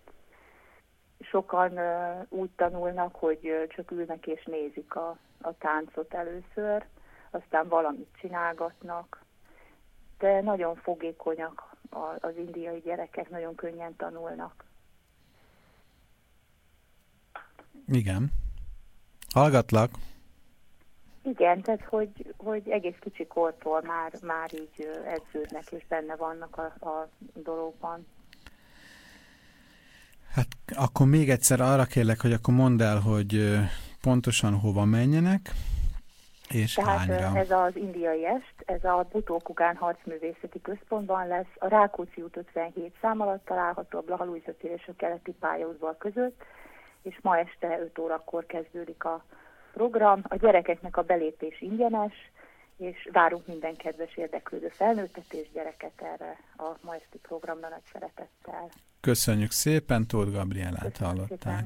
Sokan uh, úgy tanulnak, hogy uh, csak ülnek és nézik a, a táncot először, aztán valamit csinálgatnak, de nagyon fogékonyak az indiai gyerekek, nagyon könnyen tanulnak. Igen. Hallgatlak. Igen, tehát hogy, hogy egész kicsi kortól már, már így edződnek és benne vannak a, a dologban. Hát akkor még egyszer arra kérlek, hogy akkor mondd el, hogy pontosan hova menjenek, és tehát hányra. Ez az indiai est, ez a Butó-Kugán Harcművészeti Központban lesz, a Rákóczi út ötvenhét szám alatt található, a Blaha Lujza tér és a Keleti pályaudvar között, és ma este öt órakor kezdődik a program. A gyerekeknek a belépés ingyenes, és várunk minden kedves érdeklődő felnőttet és gyereket erre a ma esti programra nagy szeretettel. Köszönjük szépen, Tóth Gabriellát hallották.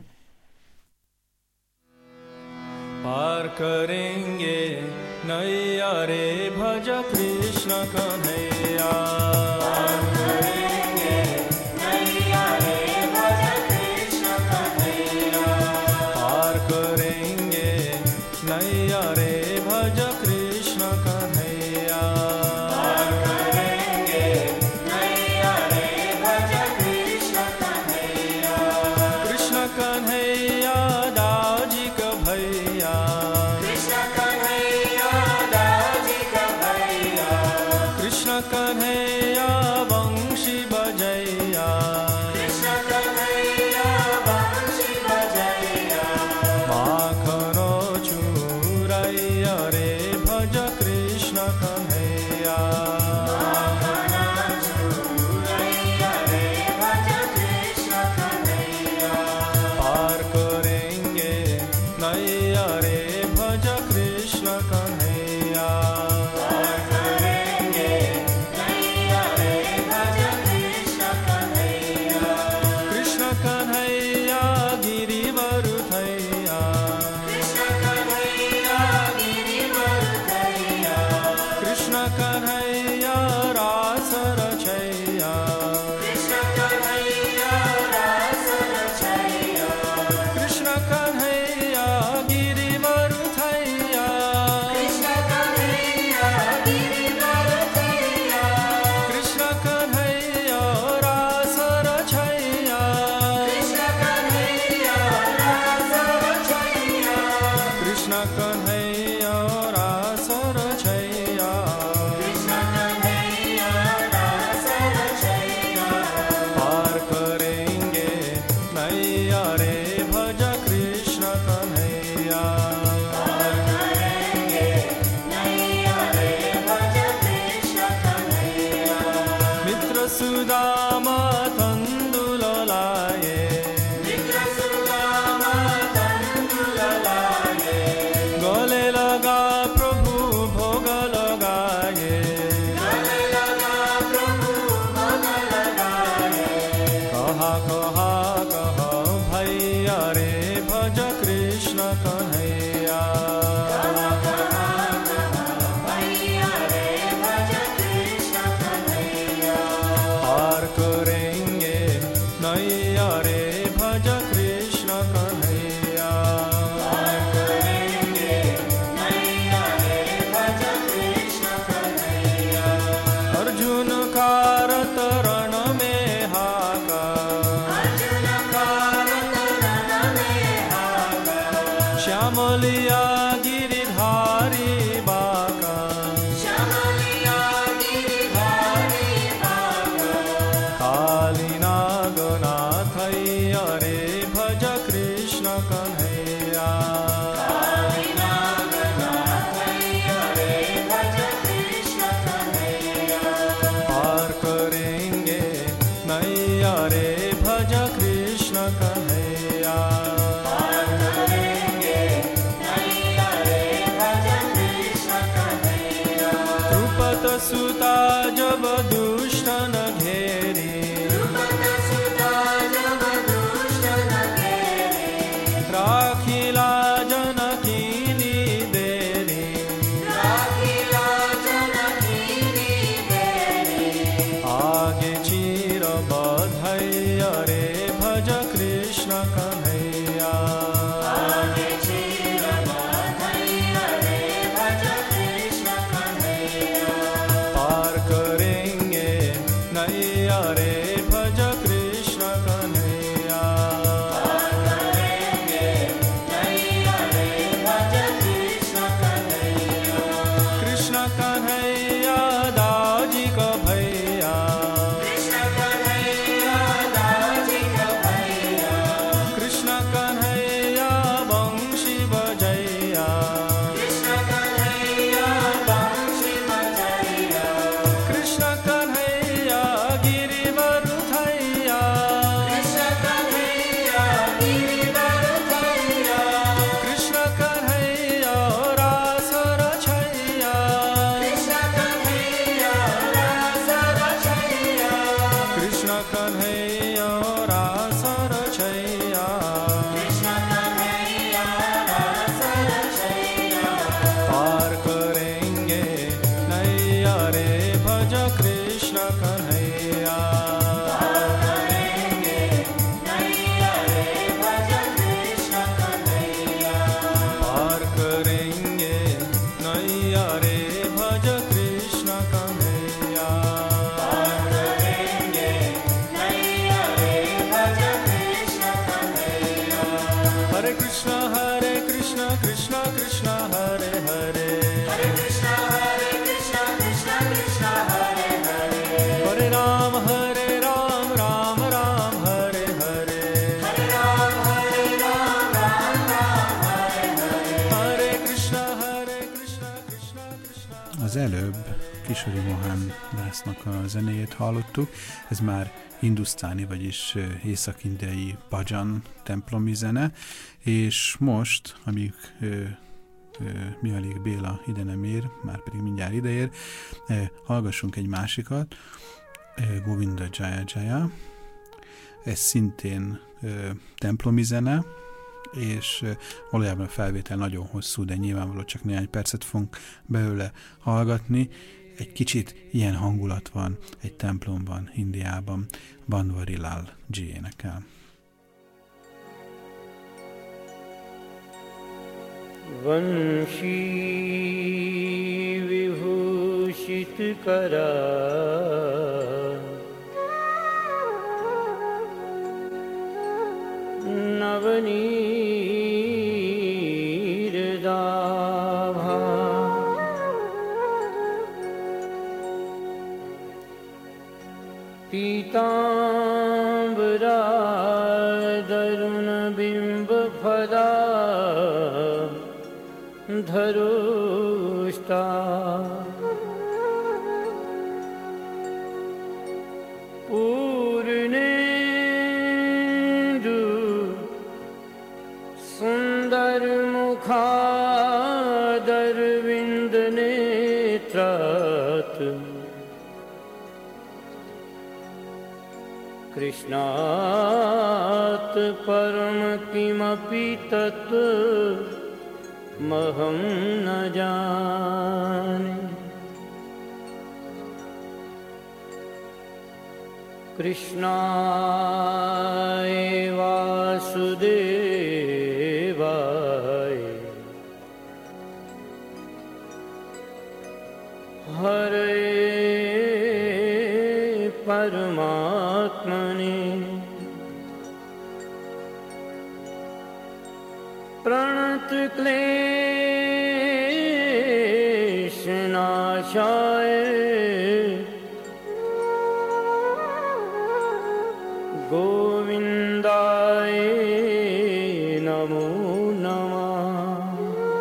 पार करेंगे नैया रे भज कृष्ण कन्हैया पार करेंगे नैया रे भज कृष्ण कन्हैया पार करेंगे नैया रे भज कृष्ण कन्हैया पार करेंगे नैया रे भज कृष्ण कन्हैया कृष्ण कन्हैया दाजी का भैया कन्हैया वंशी बजैया कृष्ण कन्हैया वंशी बजैया माखनो चूरैया रे भज कृष्ण कन्हैया माखनो चूरैया रे भज कृष्ण कन्हैया पार करेंगे नैया रे भज कृष्ण कन्हैया कृष्ण Kanhaiya Hare Krishna, Hare Krishna, Krishna Krishna, Hare Hare. Hare Krishna, Hare Krishna, Krishna Krishna, Hare Hare. Hare Ram, Hare Ram, Ram Ram, Hare Hare. Hare Ram, Hare Ram, Ram Ram, Hare Hare. Hare Krishna, Hare Krishna, Krishna Krishna. Az előbb Kishori Mohan Dásznak a zenéjét hallottuk, ez már hindusztáni, vagyis észak-indiai bhajan templomi zene, és most, amíg ö, ö, Mihalik Béla ide nem ér, már pedig mindjárt ideér, ö, hallgassunk egy másikat, ö, Govinda Jaya Jaya, ez szintén ö, templomi zene, és ö, valójában a felvétel nagyon hosszú, de nyilvánvaló csak néhány percet fogunk belőle hallgatni. Egy kicsit ilyen hangulat van egy templomban, Indiában, Banwari Lal Ji énekel. Vanshi vibhushit kara navani radha Pitambara दरुण बिंब फला धरुष्टा पूर्णेन्दु सुंदर मुखादरविंद नेत्रात् कृष्णात् परम किमपि तत् महं न जाने कृष्णाय वासुदेवाय हरे परमात्मने प्रणत क्लेशनाशाय गोविन्दाय नमो नमः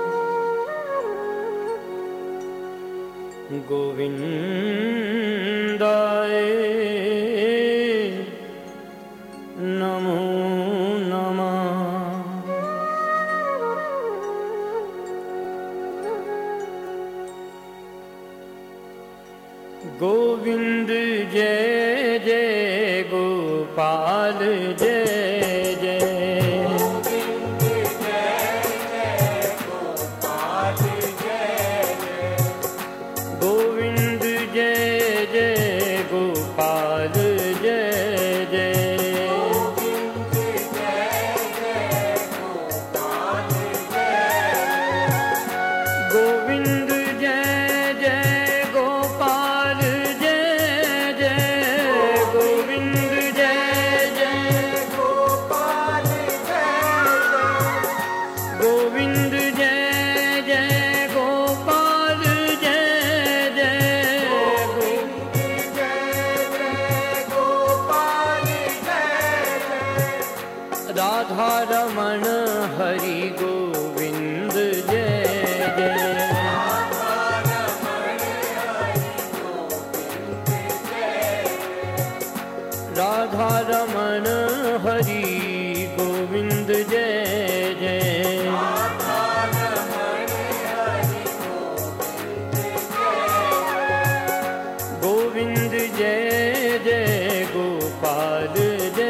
गोविन्दाय नमो नमः गोविंद जय जय गोपाल जय जय गोविंद जय जय गोपाल जय जय गोविंद जय जय गोपाल जय जय गोविंद जय जय गोपाल जय गोविंद जय जय गोपाल राधा रमण हरि गोविंद जय जय राधा रमण हरि गोविंद जय जय गोविंद जय जय गोपाल जय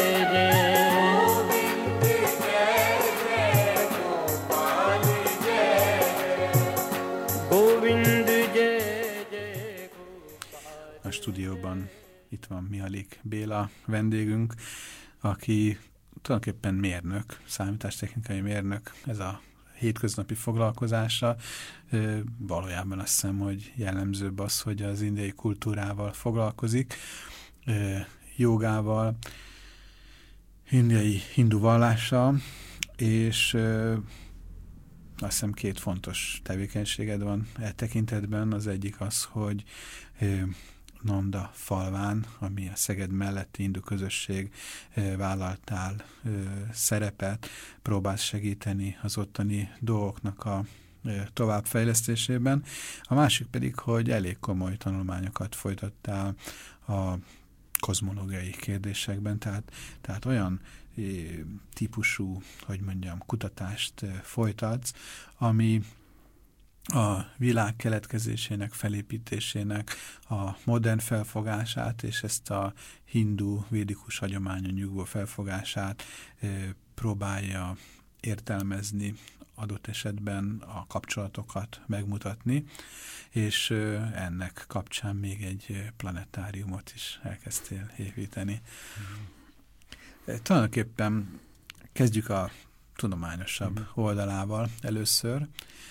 A stúdióban itt van Mihalik Béla vendégünk, aki tulajdonképpen mérnök, számítástechnikai mérnök, ez a hétköznapi foglalkozása. Valójában azt hiszem, hogy jellemzőbb az, hogy az indiai kultúrával foglalkozik, jogával, indiai hindu vallással, és ö, azt hiszem két fontos tevékenységed van e tekintetben. Az egyik az, hogy ö, Nanda falván, ami a Szeged melletti hindu közösség, ö, vállaltál ö, szerepet, próbálsz segíteni az ottani dolgoknak a ö, továbbfejlesztésében. A másik pedig, hogy elég komoly tanulmányokat folytattál a kozmológiai kérdésekben, tehát, tehát olyan típusú, hogy mondjam, kutatást folytatsz, ami a világ keletkezésének, felépítésének a modern felfogását, és ezt a hindu, védikus hagyományon nyugvó felfogását próbálja értelmezni, adott esetben a kapcsolatokat megmutatni, és ennek kapcsán még egy planetáriumot is elkezdtél építeni. Mm. Tulajdonképpen kezdjük a tudományosabb mm. oldalával először.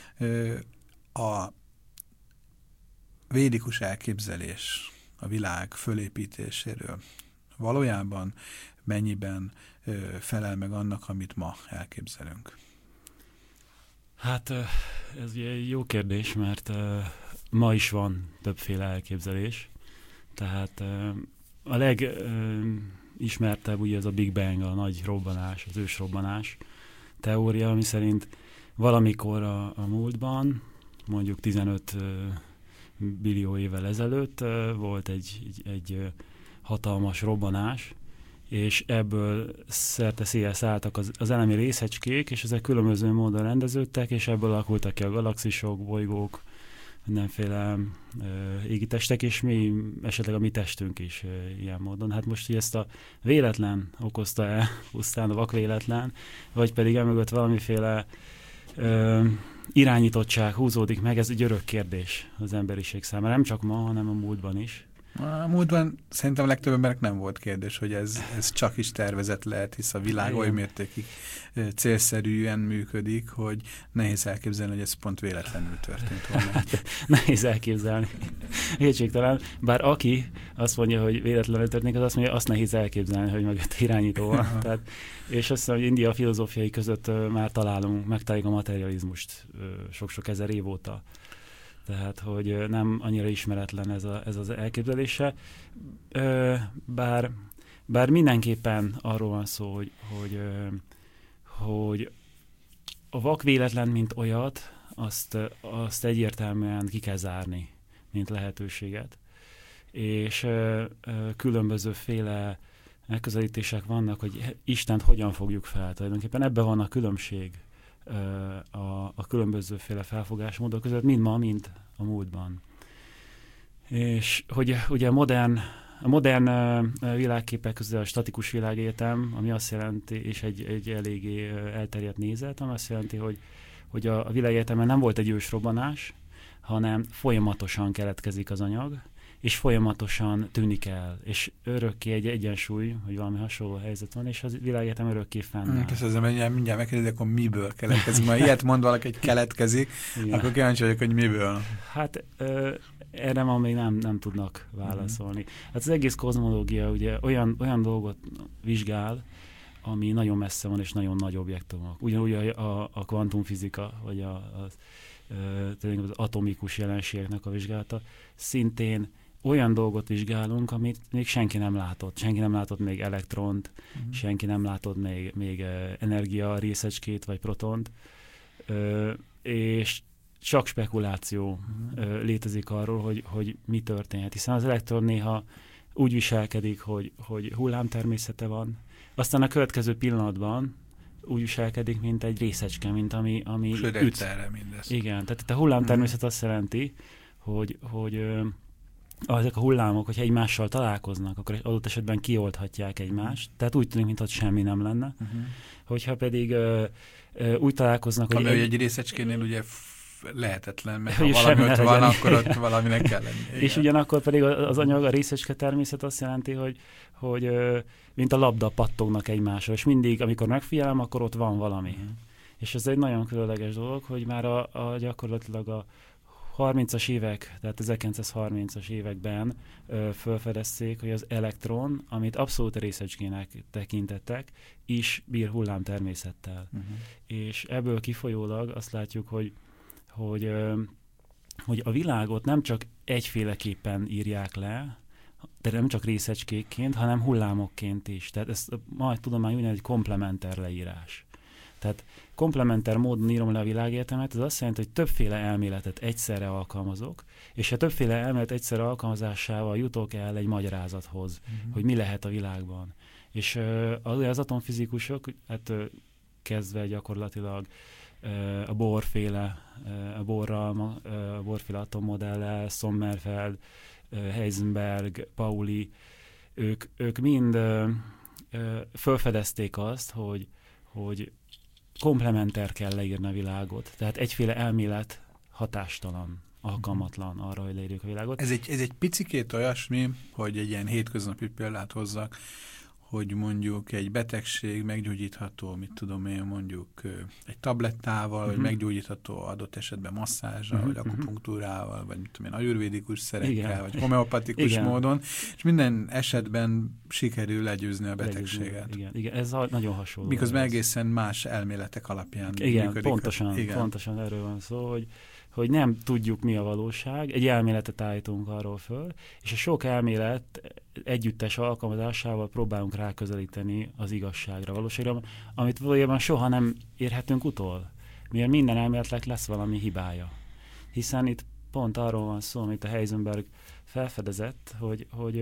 A védikus elképzelés a világ fölépítéséről valójában mennyiben felel meg annak, amit ma elképzelünk? Hát ez egy jó kérdés, mert ma is van többféle elképzelés. Tehát a legismertebb ugye ez a Big Bang, a nagy robbanás, az ősrobbanás teória, ami szerint valamikor a, a múltban, mondjuk tizenöt billió évvel ezelőtt volt egy, egy, egy hatalmas robbanás, és ebből szerte széjjel szálltak az, az elemi részecskék, és ezek különböző módon rendeződtek, és ebből alakultak ki a galaxisok, bolygók, mindenféle ö, égitestek, és mi, esetleg a mi testünk is ö, ilyen módon. Hát most, hogy ezt a véletlen okozta el, pusztán a vakvéletlen, vagy pedig emögött valamiféle ö, irányítottság húzódik meg, ez egy örök kérdés az emberiség számára, nem csak ma, hanem a múltban is. A múltban szerintem a legtöbb emberek nem volt kérdés, hogy ez, ez csak is tervezet lehet, hisz a világ oly mértékig célszerűen működik, hogy nehéz elképzelni, hogy ez pont véletlenül történt volna. Hát, nehéz elképzelni. Kétségtelen. Bár aki azt mondja, hogy véletlenül történik, az azt mondja, azt nehéz elképzelni, hogy mögött irányító van. Tehát, és azt hiszem, hogy India filozófiai között már találunk, megtaláljuk a materializmust sok-sok ezer év óta. Tehát, hogy nem annyira ismeretlen ez, a, ez az elképzelése. Bár, bár mindenképpen arról van szó, hogy, hogy, hogy a vakvéletlen, mint olyat, azt, azt egyértelműen ki kell zárni, mint lehetőséget. És különbözőféle megközelítések vannak, hogy Istent hogyan fogjuk fel. Tulajdonképpen ebben van a különbség a, a különbözőféle felfogásmódok között, mind ma, mind a múltban. És hogy ugye a modern, a modern világképek közül a statikus világegyetem, ami azt jelenti, és egy, egy eléggé elterjedt nézet, ami azt jelenti, hogy, hogy a, a világegyetemen nem volt egy ősrobbanás, hanem folyamatosan keletkezik az anyag, és folyamatosan tűnik el, és örökké egy egyensúly, hogy valami hasonló helyzet van, és az világegyetem örökké fennáll. Köszönöm, mindjárt, mindjárt megkérdezik, akkor miből keletkezik. Ma ilyet mond valaki, hogy keletkezik, igen. Akkor kíváncsi vagyok, hogy miből. Hát ö, erre ma még nem, nem tudnak válaszolni. Hát az egész kozmológia ugye olyan, olyan dolgot vizsgál, ami nagyon messze van, és nagyon nagy objektumok. Ugyanúgy a, a, a kvantumfizika, vagy a, a, az atomikus jelenségeknek a vizsgálata, szintén olyan dolgot vizsgálunk, amit még senki nem látott. Senki nem látott még elektront, uh-huh. senki nem látott még, még energia részecskét, vagy protont, ö, és csak spekuláció uh-huh. ö, létezik arról, hogy, hogy mi történhet. Hiszen az elektron néha úgy viselkedik, hogy, hogy hullámtermészete van, aztán a következő pillanatban úgy viselkedik, mint egy részecske, mint ami, ami üt. Erre mindez. Igen, tehát itt a hullámtermészet uh-huh. azt jelenti, hogy, hogy ö, ezek a hullámok, hogyha egymással találkoznak, akkor adott esetben kioldhatják egymást, tehát úgy tűnik, mintha semmi nem lenne. Uh-huh. Hogyha pedig ö, ö, úgy találkoznak, hogy... Ami egy, egy részecskénél ugye lehetetlen, mert ha valami ott van, akkor ott valaminek kell lenni. Igen. És ugyanakkor pedig az anyag, a részecske természet azt jelenti, hogy, hogy ö, mint a labda pattognak egymásra, és mindig, amikor megfigyelem, akkor ott van valami. Uh-huh. És ez egy nagyon különleges dolog, hogy már a, a gyakorlatilag a harmincas évek, tehát ezerkilencszázharmincas években ö, felfedezték, hogy az elektron, amit abszolút részecskének tekintettek, is bír hullámtermészettel. Uh-huh. És ebből kifolyólag azt látjuk, hogy, hogy, ö, hogy a világot nem csak egyféleképpen írják le, de nem csak részecskékként, hanem hullámokként is. Tehát ez ma egy tudomány úgynevezett komplementer leírás. Tehát komplementer módon írom le a világértelmet, ez azt jelenti, hogy többféle elméletet egyszerre alkalmazok, és a többféle elmélet egyszerre alkalmazásával jutok el egy magyarázathoz, uh-huh. hogy mi lehet a világban. És uh, az atomfizikusok, hát uh, kezdve gyakorlatilag uh, a Bohr-féle, uh, a Bohrral, uh, a Bohr-féle atommodellel, Sommerfeld, uh, Heisenberg, Pauli, ők, ők mind uh, uh, felfedezték azt, hogy, hogy komplementer kell leírni a világot. Tehát egyféle elmélet hatástalan, alkalmatlan arra, hogy leírjuk a világot. Ez egy, ez egy picikét olyasmi, hogy egy ilyen hétköznapi példát hozzak, hogy mondjuk egy betegség meggyógyítható, mit tudom én, mondjuk egy tablettával, uh-huh. vagy meggyógyítható adott esetben masszázsal, uh-huh. vagy akupunktúrával, vagy mit tudom én, ajurvédikus szerekkel, igen. vagy homeopatikus igen. módon, és minden esetben sikerül legyőzni a betegséget. Igen, igen. Ez a, nagyon hasonló. Miközben egészen más elméletek alapján igen, működik. Pontosan, igen, pontosan erről van szó, hogy hogy nem tudjuk, mi a valóság, egy elméletet állítunk arról föl, és a sok elmélet együttes alkalmazásával próbálunk ráközelíteni az igazságra, valóságra, amit valójában soha nem érhetünk utol, mivel minden elméletnek lesz valami hibája. Hiszen itt pont arról van szó, amit a Heisenberg felfedezett, hogy, hogy,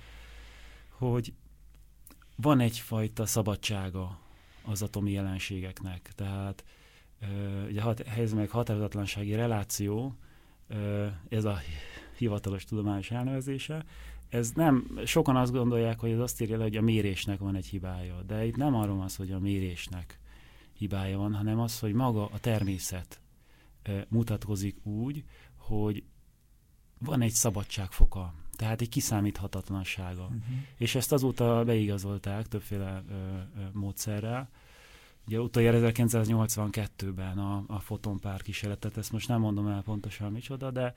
hogy van egyfajta szabadsága az atomi jelenségeknek, tehát Uh, ugye a Heisenberg határozatlansági reláció, uh, ez a hivatalos tudományos elnevezése, ez nem, sokan azt gondolják, hogy ez azt írja le, hogy a mérésnek van egy hibája, de itt nem arról van szó, hogy a mérésnek hibája van, hanem az, hogy maga a természet uh, mutatkozik úgy, hogy van egy szabadságfoka, tehát egy kiszámíthatatlansága. Uh-huh. És ezt azóta beigazolták többféle uh, uh, módszerrel. Ugye utoljára ezerkilencszáznyolcvankettőben a, a fotonpár kísérletet, ezt most nem mondom el pontosan micsoda, de,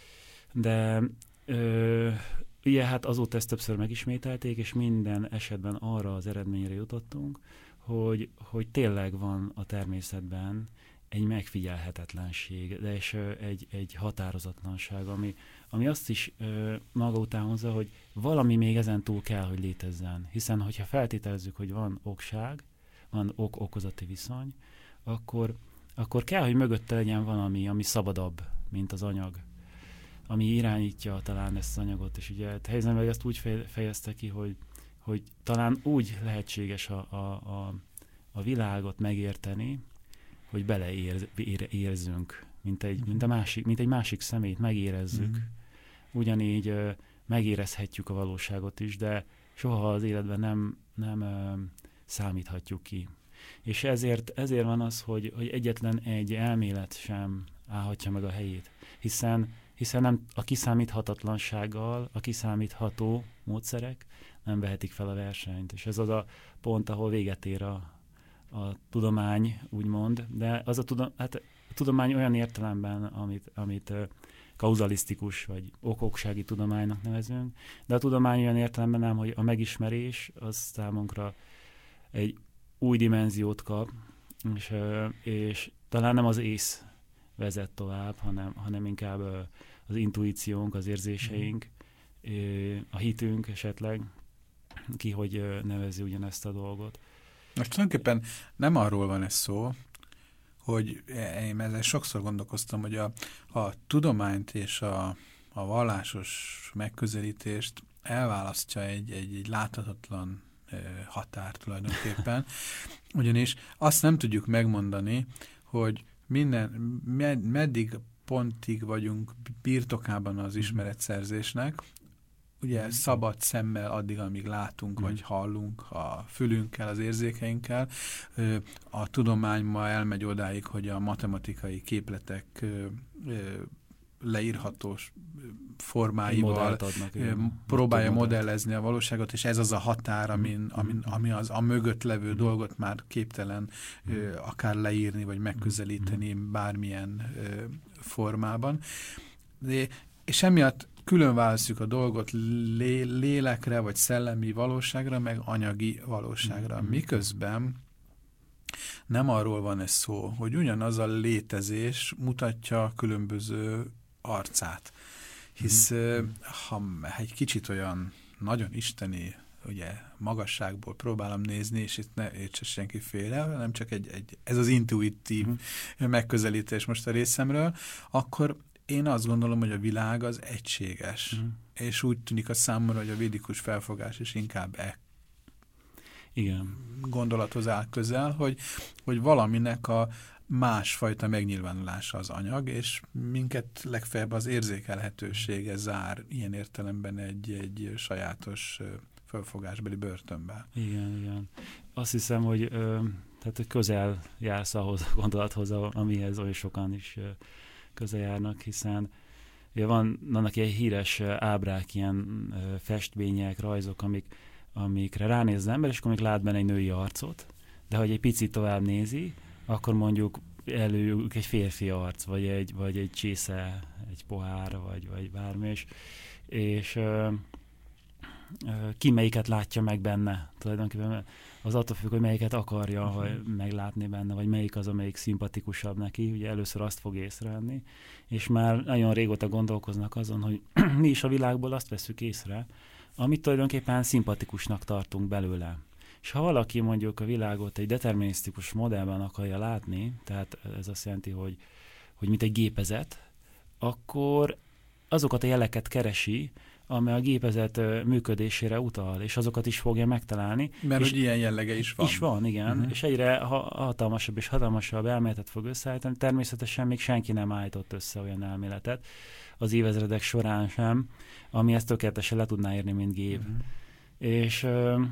de ö, ugye hát azóta ezt többször megismételték, és minden esetben arra az eredményre jutottunk, hogy, hogy tényleg van a természetben egy megfigyelhetetlenség, de és ö, egy, egy határozatlanság, ami, ami azt is ö, maga után hozza, hogy valami még ezen túl kell, hogy létezzen. Hiszen, hogyha feltételezzük, hogy van okság, van ok-okozati viszony, akkor, akkor kell, hogy mögötte legyen valami, ami szabadabb, mint az anyag, ami irányítja talán ezt az anyagot. És ugye Heisenberg ezt úgy fejezte ki, hogy, hogy talán úgy lehetséges a, a, a, a világot megérteni, hogy beleérzünk, mint egy, mint, a másik, mint egy másik személyt, megérezzük. Mm-hmm. Ugyanígy uh, megérezhetjük a valóságot is, de soha az életben nem, nem uh, számíthatjuk ki. És ezért, ezért van az, hogy, hogy egyetlen egy elmélet sem állhatja meg a helyét, hiszen, hiszen nem a kiszámíthatatlansággal, a kiszámítható módszerek nem vehetik fel a versenyt. És ez az a pont, ahol véget ér a, a tudomány, úgymond, de az a, tudom, hát a tudomány olyan értelemben, amit, amit kauzalisztikus vagy okoksági tudománynak nevezünk, de a tudomány olyan értelemben nem, hogy a megismerés az számunkra egy új dimenziót kap, és, és talán nem az ész vezet tovább, hanem, hanem inkább az intuíciónk, az érzéseink, a hitünk esetleg, ki hogy nevezi ugyanezt a dolgot. Most tulajdonképpen nem arról van ez szó, hogy én ezzel sokszor gondolkoztam, hogy a, a tudományt és a, a vallásos megközelítést elválasztja egy, egy, egy láthatatlan határ tulajdonképpen, ugyanis azt nem tudjuk megmondani, hogy minden, med, meddig pontig vagyunk birtokában az ismeretszerzésnek, ugye szabad szemmel addig, amíg látunk, vagy hallunk a fülünkkel, az érzékeinkkel. A tudomány ma elmegy odáig, hogy a matematikai képletek leírható formáival adnak, próbálja modellezni a valóságot, és ez az a határ, amin, amin, ami az a mögött levő mm. dolgot már képtelen mm. akár leírni, vagy megközelíteni mm. bármilyen formában. De, és emiatt külön választjuk a dolgot lé, lélekre, vagy szellemi valóságra, meg anyagi valóságra. Mm. Miközben nem arról van ez szó, hogy ugyanaz a létezés mutatja különböző arcát. Hisz mm. ha egy kicsit olyan nagyon isteni, ugye, magasságból próbálom nézni, és itt ne értse senki félre, hanem csak egy, egy, ez az intuitív mm. megközelítés most a részemről, akkor én azt gondolom, hogy a világ az egységes. Mm. És úgy tűnik a számomra, hogy a védikus felfogás is inkább e Igen. gondolathoz áll közel, hogy, hogy valaminek a másfajta megnyilvánulása az anyag, és minket legfeljebb az érzékelhetősége zár ilyen értelemben egy, egy sajátos felfogásbeli börtönbe. Igen, igen. Azt hiszem, hogy, ö, tehát, hogy közel jársz ahhoz a gondolathoz, amihez oly sokan is ö, közel járnak, hiszen ugye van, vannak ilyen híres ábrák, ilyen ö, festmények, rajzok, amik, amikre ránéz az ember, és akkor még lát benne egy női arcot, de hogy egy picit tovább nézi, akkor mondjuk előjük egy férfi arc, vagy egy, vagy egy csésze, egy pohár, vagy, vagy bármi, és, és ö, ö, ki melyiket látja meg benne. Tulajdonképpen az attól függ, hogy melyiket akarja uh-huh. vagy meglátni benne, vagy melyik az, amelyik szimpatikusabb neki. Ugye először azt fog észrevenni, és már nagyon régóta gondolkoznak azon, hogy mi is a világból azt veszük észre, amit tulajdonképpen szimpatikusnak tartunk belőle. És ha valaki mondjuk a világot egy determinisztikus modellben akarja látni, tehát ez azt jelenti, hogy, hogy mint egy gépezet, akkor azokat a jeleket keresi, amely a gépezet működésére utal, és azokat is fogja megtalálni. Mert és hogy ilyen jellege is van. Is van, igen. Uh-huh. És egyre hatalmasabb és hatalmasabb elméletet fog összeállítani. Természetesen még senki nem állított össze olyan elméletet az évezredek során sem, ami ezt tökéletesen le tudná írni, mint gép. Uh-huh. És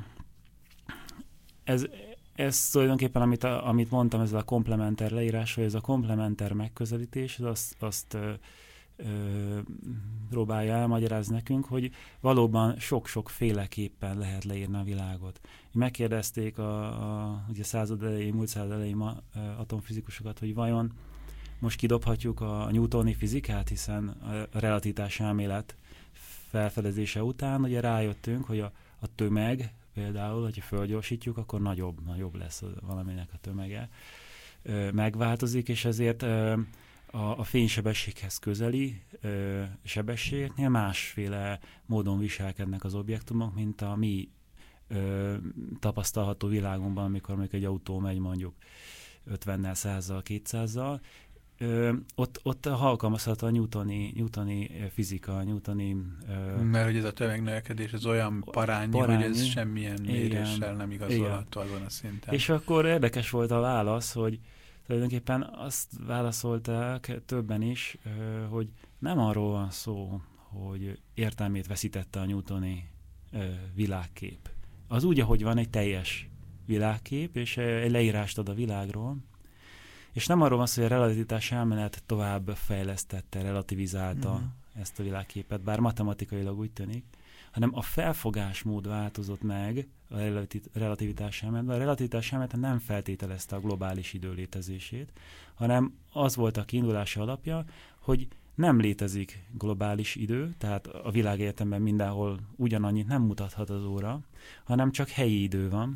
ez, ez tulajdonképpen, amit, a, amit mondtam, ez a komplementer leírás, hogy ez a komplementer megközelítés, az azt, azt ö, ö, próbálja elmagyarázni nekünk, hogy valóban sok-sok féleképpen lehet leírni a világot. Megkérdezték a, a ugye század elején, múlt század elején ma, atomfizikusokat, hogy vajon most kidobhatjuk a newtoni fizikát, hiszen a relativitás elmélet felfedezése után ugye rájöttünk, hogy a, a tömeg, például, hogyha fölgyorsítjuk, akkor nagyobb, nagyobb lesz valaminek a tömege. Ö, megváltozik, és ezért ö, a, a fénysebességhez közeli ö, sebességeknél másféle módon viselkednek az objektumok, mint a mi ö, tapasztalható világunkban, amikor mondjuk egy autó megy mondjuk ötvennel, százzal, kétszázzal. Ö, ott, ott alkalmazható a newtoni, newtoni fizika, a newtoni... Ö, Mert hogy ez a tömegnövekedés, ez olyan parányi, parányi, hogy ez semmilyen méréssel nem igazolható azon a szinten. És akkor érdekes volt a válasz, hogy tulajdonképpen azt válaszolták többen is, ö, hogy nem arról van szó, hogy értelmét veszítette a newtoni ö, világkép. Az úgy, ahogy van, egy teljes világkép, és egy leírást ad a világról, és nem arról van szó, hogy a relativitás elmélet tovább fejlesztette, relativizálta mm. ezt a világképet, bár matematikailag úgy tűnik, hanem a felfogásmód változott meg a relativitás elméletben. A relativitás elmélet nem feltételezte a globális idő létezését, hanem az volt a kiindulási alapja, hogy nem létezik globális idő, tehát a világegyetemben mindenhol ugyanannyit nem mutathat az óra, hanem csak helyi idő van.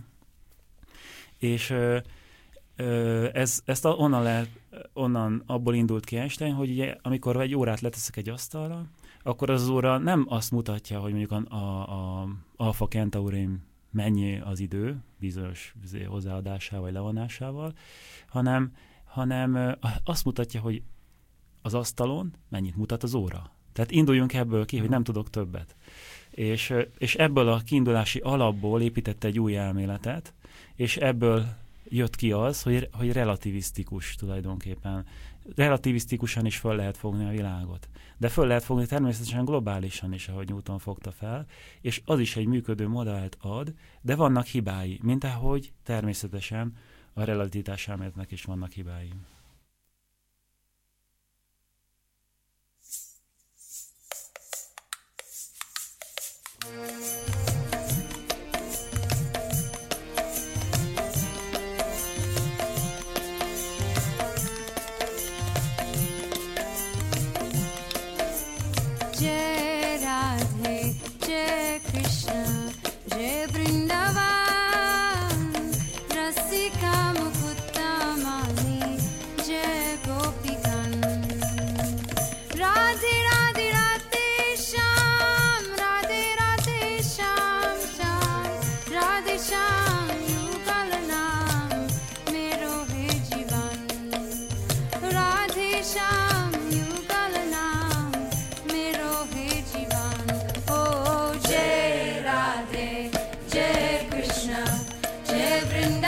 És Ez, ezt a, onnan, lehet, onnan abból indult ki Einstein, hogy ugye, amikor egy órát leteszek egy asztalra, akkor az óra nem azt mutatja, hogy mondjuk a, a, a Alpha Centaurim mennyi az idő, bizonyos hozzáadásával vagy levonásával, hanem, hanem azt mutatja, hogy az asztalon mennyit mutat az óra. Tehát induljunk ebből ki, hogy nem tudok többet. És, és ebből a kiindulási alapból építette egy új elméletet, és ebből jött ki az, hogy, hogy relativisztikus tulajdonképpen. Relativisztikusan is föl lehet fogni a világot. De föl lehet fogni természetesen globálisan is, ahogy Newton fogta fel, és az is egy működő modellt ad, de vannak hibái, mint ahogy természetesen a relativitás elméletnek is vannak hibái. जय राधे जय कृष्ण जय वृंदावन रसिका मुकुता मानी जय गोपीगण राधे राधे राधे श्याम राधे राधे श्याम श्याम राधे श्याम युगल नाम मेरो है जीवन राधे श्याम युगल नाम मेरो है जीवन ओ जय राधे जय कृष्ण जय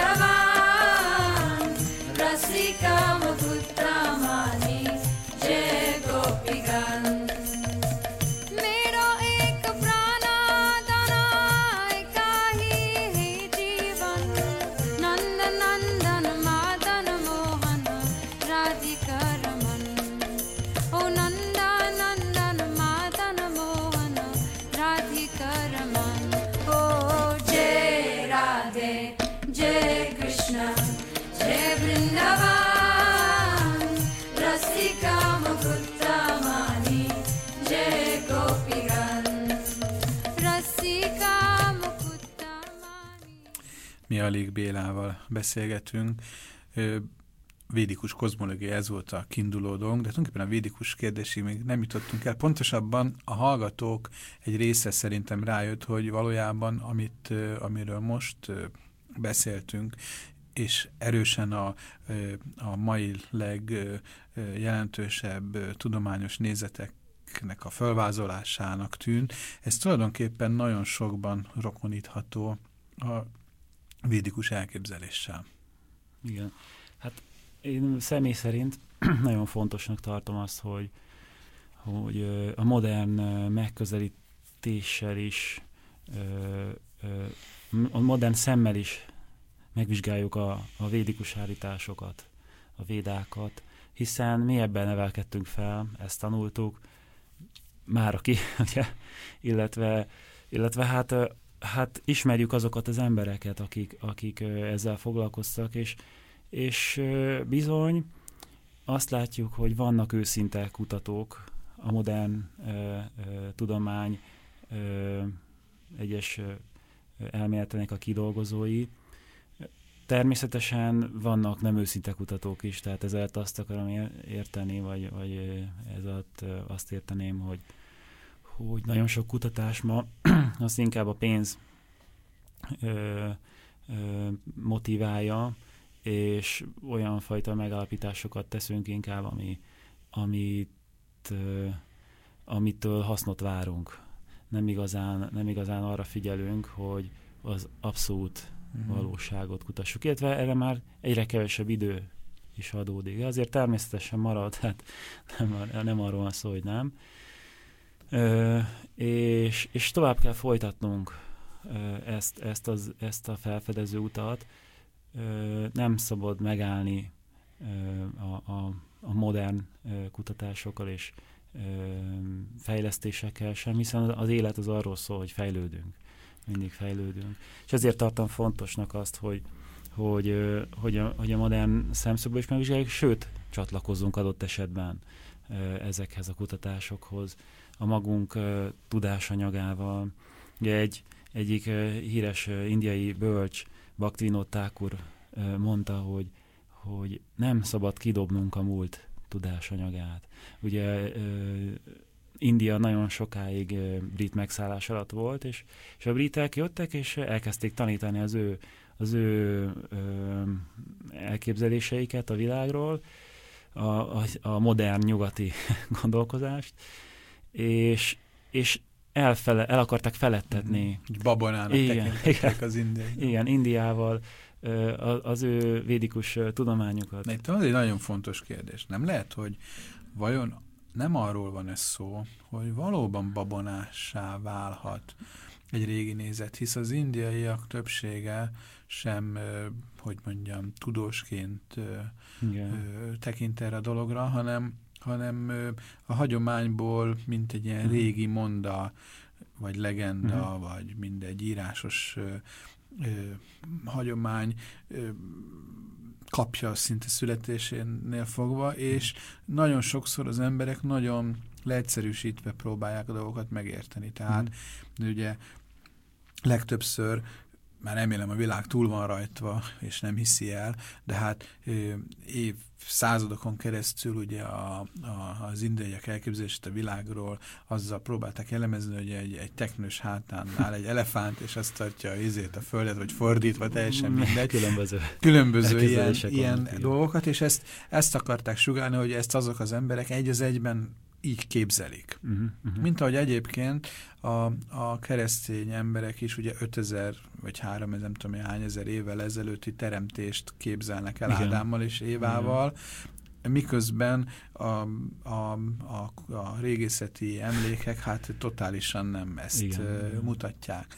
वृंदावन रसिका मुकुता मानी जय गोपीगण मेरो एक प्राणदाना एका ही है जीवन नंद नंदन मादन मोहन राधिका रमन ओ नंद नंदन मादन मोहन राधिका रमन ओ जय राधे जय कृष्ण जय वृंदावन रसिका मुकुता मानी जय गोपीगण रसिका मुकुता मानी. Mi Alig Bélával beszélgetünk. Ö, Védikus kozmológia, ez volt a kiinduló dolgunk, de tulajdonképpen a védikus kérdésig még nem jutottunk el. Pontosabban a hallgatók egy része szerintem rájött, hogy valójában, amit, ö, amiről most ö, beszéltünk, és erősen a, ö, a mai legjelentősebb tudományos nézeteknek a fölvázolásának tűn, ez tulajdonképpen nagyon sokban rokonítható a védikus elképzeléssel. Igen. Hát én személy szerint nagyon fontosnak tartom azt, hogy, hogy ö, a modern ö, megközelítéssel is, ö, ö, a modern szemmel is megvizsgáljuk a, a védikus állításokat, a védákat, hiszen mi ebben nevelkedtünk fel, ezt tanultuk, már aki, ugye, illetve, illetve hát, ö, hát ismerjük azokat az embereket, akik, akik ö, ezzel foglalkoztak, és És bizony azt látjuk, hogy vannak őszinte kutatók, a modern ö, ö, tudomány ö, egyes ö, elméletének a kidolgozói. Természetesen vannak nem őszinte kutatók is, tehát ezért azt akarom érteni, vagy, vagy ezért azt érteném, hogy, hogy nagyon sok kutatás ma az inkább a pénz ö, ö, motiválja, és olyan fajta megállapításokat teszünk inkább, ami, amit, uh, amitől hasznot várunk. Nem igazán, nem igazán arra figyelünk, hogy az abszolút uh-huh. valóságot kutassuk. Illetve erre már egyre kevesebb idő is adódik. Azért természetesen marad, hát nem, nem arról van szó, hogy nem. Uh, és, és tovább kell folytatnunk uh, ezt, ezt, az, ezt a felfedező utat. Ö, nem szabad megállni ö, a, a, a modern ö, kutatásokkal és ö, fejlesztésekkel sem, hiszen az élet az arról szól, hogy fejlődünk. Mindig fejlődünk. És ezért tartom fontosnak azt, hogy, hogy, ö, hogy, a, hogy a modern szemszögből is megvizsgáljuk, sőt, csatlakozzunk adott esetben ö, ezekhez a kutatásokhoz, a magunk ö, tudásanyagával. Ugye egy, egyik ö, híres ö, indiai bölcs, Bhaktivinoda Thakur mondta, hogy, hogy nem szabad kidobnunk a múlt tudásanyagát. Ugye India nagyon sokáig brit megszállás alatt volt, és, és a britek jöttek, és elkezdték tanítani az ő, az ő ö, elképzeléseiket a világról, a, a, a modern nyugati gondolkozást, és, és Elfele, el akarták felettetni. Mm, babonának tekintették az indiai. Igen, Indiával az ő védikus tudományukat. De itt az egy nagyon fontos kérdés. Nem lehet, hogy vajon nem arról van ez szó, hogy valóban babonássá válhat egy régi nézet, hisz az indiaiak többsége sem, hogy mondjam, tudósként Igen. tekint erre a dologra, hanem hanem a hagyományból, mint egy ilyen régi monda vagy legenda, uh-huh. vagy mindegy írásos ö, ö, hagyomány ö, kapja szinte születésénél fogva, és nagyon sokszor az emberek nagyon leegyszerűsítve próbálják a dolgokat megérteni. Tehát mm. ugye legtöbbször, már remélem a világ túl van rajtva, és nem hiszi el, de hát év századokon keresztül ugye a, a, az indiaiak elképzelését a világról azzal próbálták elemezni, hogy egy, egy teknős hátán áll egy elefánt, és azt tartja izét a földet, vagy fordítva, teljesen mindegy. Különböző, Különböző ilyen, ilyen van, dolgokat, és ezt, ezt akarták sugálni, hogy ezt azok az emberek egy az egyben így képzelik. Uh-huh, uh-huh. Mint ahogy egyébként a, a keresztény emberek is ugye ötezer vagy háromezer, nem tudom, hány ezer évvel ezelőtti teremtést képzelnek el. Igen. Ádámmal és Évával, igen. Miközben a, a, a, a régészeti emlékek hát totálisan nem ezt igen. uh, mutatják.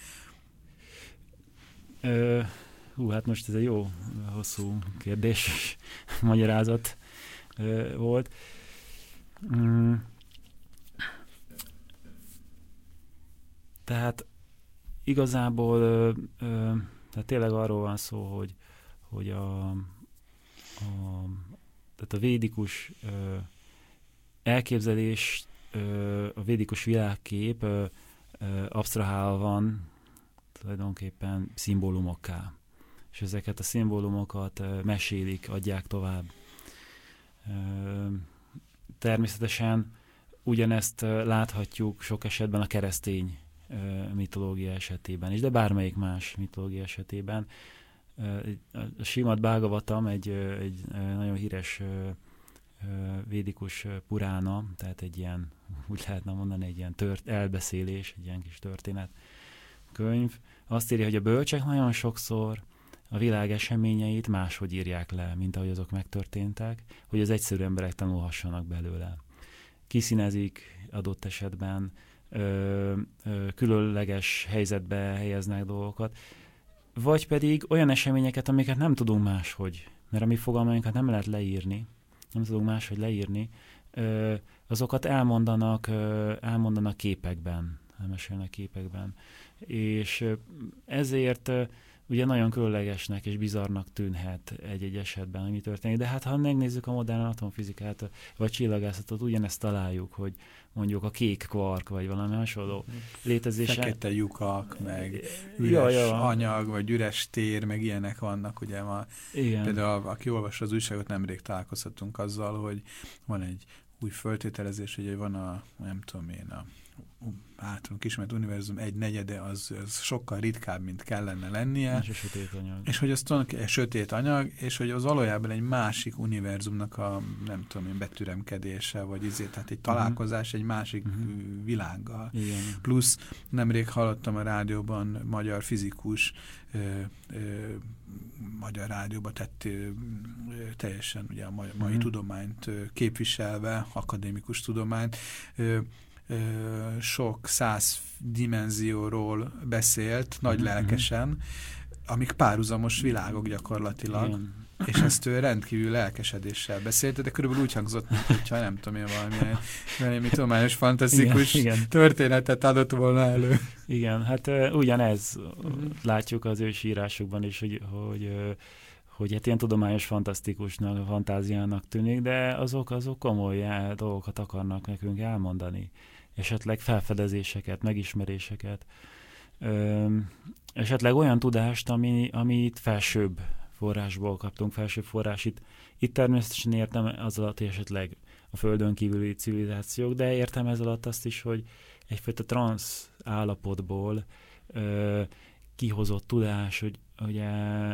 Ö, hú, hát most ez egy jó, hosszú kérdés, magyarázat ö, volt. Mm. Tehát igazából ö, ö, tehát tényleg arról van szó, hogy, hogy a, a, tehát a védikus ö, elképzelés, ö, a védikus világkép ö, ö, absztrahálva van tulajdonképpen szimbólumokká. És ezeket a szimbólumokat ö, mesélik, adják tovább. Ö, természetesen ugyanezt láthatjuk sok esetben a keresztény mitológia esetében is, de bármelyik más mitológia esetében. A Srimad Bhagavatam egy, egy nagyon híres védikus purána, tehát egy ilyen, úgy lehetne mondani, egy ilyen tört, elbeszélés, egy ilyen kis történet könyv. Azt írja, hogy a bölcsek nagyon sokszor a világ eseményeit máshogy írják le, mint ahogy azok megtörténtek, hogy az egyszerű emberek tanulhassanak belőle. Kiszínezik adott esetben, Ö, ö, különleges helyzetbe helyeznek dolgokat, vagy pedig olyan eseményeket, amiket nem tudunk máshogy, mert a mi fogalmainkat nem lehet leírni, nem tudunk máshogy leírni, ö, azokat elmondanak, ö, elmondanak képekben, elmesélnek képekben. És ö, ezért ö, ugye nagyon különlegesnek és bizarrnak tűnhet egy-egy esetben, ami történik. De hát ha megnézzük a modern atomfizikát, vagy csillagászatot, ugyanezt találjuk, hogy mondjuk a kék kvark, vagy valami hasonló létezése. Fekete lyukak, meg üres ja, ja. anyag, vagy üres tér, meg ilyenek vannak, ugye ma. Igen. Például aki olvassa az újságot, nemrég találkozhatunk azzal, hogy van egy új föltételezés, hogy van a, nem tudom én, a általunk ismert univerzum egy negyede, az, az sokkal ritkább, mint kellene lennie. És a sötét anyag. És hogy az tulajdonképpen sötét anyag, és hogy az valójában egy másik univerzumnak a, nem tudom én, betüremkedése, vagy izé, tehát egy találkozás uh-huh. egy másik uh-huh. világgal. Igen. Plusz nemrég hallottam a rádióban magyar fizikus, ö, ö, magyar rádióba tett ö, teljesen ugye a mai, mai uh-huh. tudományt ö, képviselve, akadémikus tudományt, ö, sok száz dimenzióról beszélt, nagy mm-hmm. lelkesen, amik párhuzamos világok gyakorlatilag, igen. és ezt ő rendkívül lelkesedéssel beszélt, de körülbelül úgy hangzott, mintha nem tudom én valamilyen, valami tudományos, fantasztikus igen, igen. történetet adott volna elő. Igen, hát uh, ugyanez mm-hmm. látjuk az ősi írásokban is, hogy, hogy uh, hogy hát ilyen tudományos fantasztikusnak, fantáziának tűnik, de azok, azok komoly dolgokat akarnak nekünk elmondani. Esetleg felfedezéseket, megismeréseket, ö, esetleg olyan tudást, ami, amit felsőbb forrásból kaptunk, felsőbb forrás. Itt, itt természetesen értem az alatt, hogy esetleg a földön kívüli civilizációk, de értem ez alatt azt is, hogy egyfajta transz állapotból ö, kihozott tudás, hogy ugye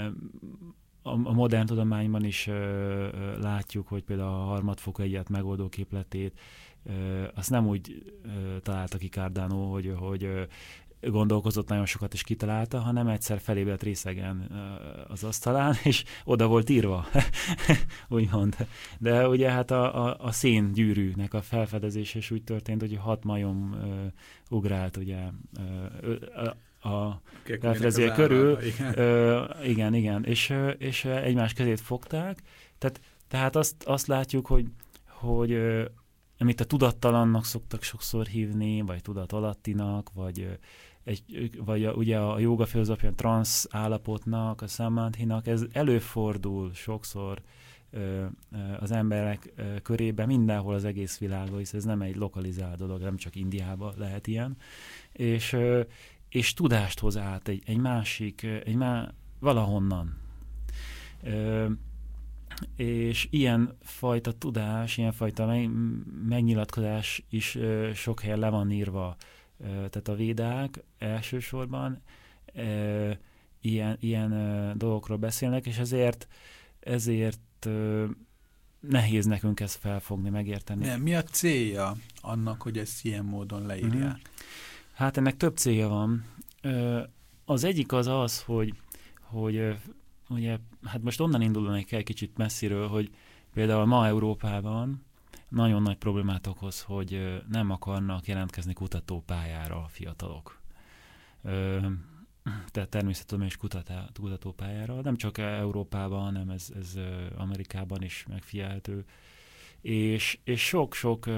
a modern tudományban is ö, ö, látjuk, hogy például a harmadfokú egyet megoldó képletét, ö, azt nem úgy ö, találta ki Cardano, hogy, hogy ö, gondolkozott nagyon sokat és kitalálta, hanem egyszer felébredt részegen ö, az asztalán, és oda volt írva, úgymond. De ugye hát a, a, a széngyűrűnek a felfedezése is úgy történt, hogy hat majom ö, ugrált, ugye, ö, ö, a felfedezője körül. Állal, igen. Ö, igen, igen. És, és egymás kezét fogták. Tehát, tehát azt, azt látjuk, hogy, hogy amit a tudattalannak szoktak sokszor hívni, vagy tudat alattinak, vagy, egy, vagy a, ugye a jóga filozófia transz állapotnak, a samadhinak, ez előfordul sokszor ö, ö, az emberek ö, körében, mindenhol az egész világon, hisz ez nem egy lokalizált dolog, nem csak Indiában lehet ilyen, és, ö, és tudást hoz át egy, egy másik, egy má, valahonnan. Ö, és ilyen fajta tudás, ilyen fajta meg, megnyilatkozás is ö, sok helyen le van írva. Ö, tehát a védák elsősorban ö, ilyen, ilyen ö, dolgokról beszélnek, és ezért, ezért ö, nehéz nekünk ezt felfogni, megérteni. Nem, mi a célja annak, hogy ezt ilyen módon leírják? Mm-hmm. Hát ennek több célja van. Ö, az egyik az az, hogy, hogy ugye, hát most onnan indulni kell kicsit messziről, hogy például ma Európában nagyon nagy problémát okoz, hogy nem akarnak jelentkezni kutatópályára a fiatalok. Tehát természettudományos kutatópályára, nem csak Európában, hanem ez, ez Amerikában is megfigyelhető. És, és sok-sok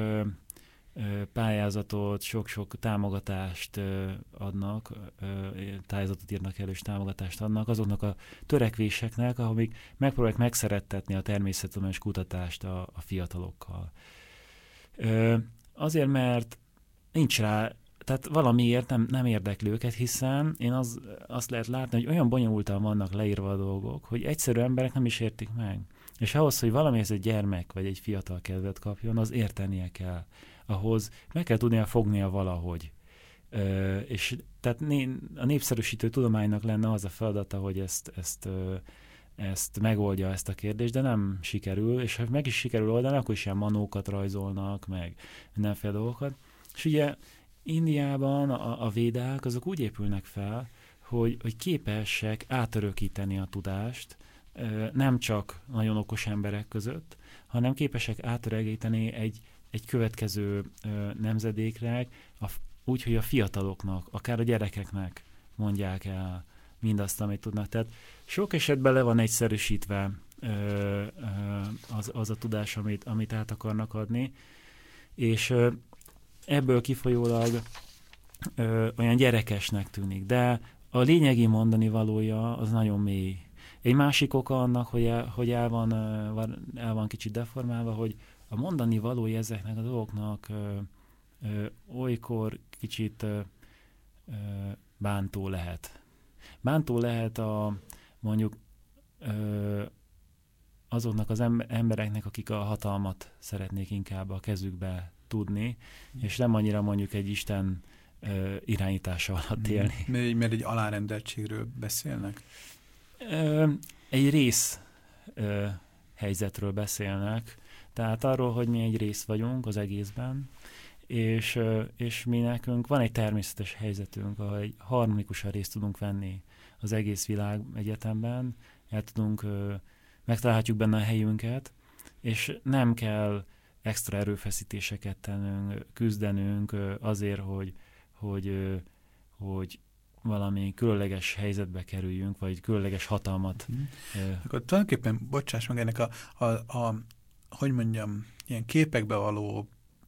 pályázatot, sok-sok támogatást adnak, tájézatot írnak elő, és támogatást adnak azoknak a törekvéseknek, amik megpróbálják megszerettetni a természettudományos kutatást a, a fiatalokkal. Azért, mert nincs rá, tehát valamiért nem, nem érdekli őket, hiszen én az, azt lehet látni, hogy olyan bonyolultan vannak leírva a dolgok, hogy egyszerű emberek nem is értik meg. És ahhoz, hogy valamihez egy gyermek vagy egy fiatal kedvet kapjon, az értenie kell. Ahhoz meg kell tudnia fognia valahogy. Ö, és tehát né, a népszerűsítő tudománynak lenne az a feladata, hogy ezt, ezt, ö, ezt megoldja ezt a kérdést, de nem sikerül, és ha meg is sikerül oldani, akkor is ilyen manókat rajzolnak, meg mindenféle dolgokat. És ugye Indiában a, a védák azok úgy épülnek fel, hogy, hogy képesek átörökíteni a tudást, ö, nem csak nagyon okos emberek között, hanem képesek átörökíteni egy egy következő ö, nemzedékre, a, úgy, hogy a fiataloknak, akár a gyerekeknek mondják el mindazt, amit tudnak. Tehát sok esetben le van egyszerűsítve ö, ö, az, az a tudás, amit, amit át akarnak adni, és ö, ebből kifolyólag ö, olyan gyerekesnek tűnik. De a lényegi mondani valója az nagyon mély. Egy másik oka annak, hogy el, hogy el, van, el van kicsit deformálva, hogy a mondani valója ezeknek a dolgoknak ö, ö, olykor kicsit ö, ö, bántó lehet. Bántó lehet a mondjuk ö, azoknak az embereknek, akik a hatalmat szeretnék inkább a kezükbe tudni, és nem annyira mondjuk egy Isten ö, irányítása alatt élni. Mert, mert egy alárendeltségről beszélnek? Ö, egy rész ö, helyzetről beszélnek, tehát arról, hogy mi egy rész vagyunk az egészben, és, és mi nekünk van egy természetes helyzetünk, ahol egy harmonikusan részt tudunk venni az egész világ egyetemben, el tudunk, megtalálhatjuk benne a helyünket, és nem kell extra erőfeszítéseket tennünk, küzdenünk azért, hogy, hogy, hogy valami különleges helyzetbe kerüljünk, vagy különleges hatalmat. Mm. Akkor tulajdonképpen, bocsáss meg, ennek a, a, a hogy mondjam, ilyen képekbe való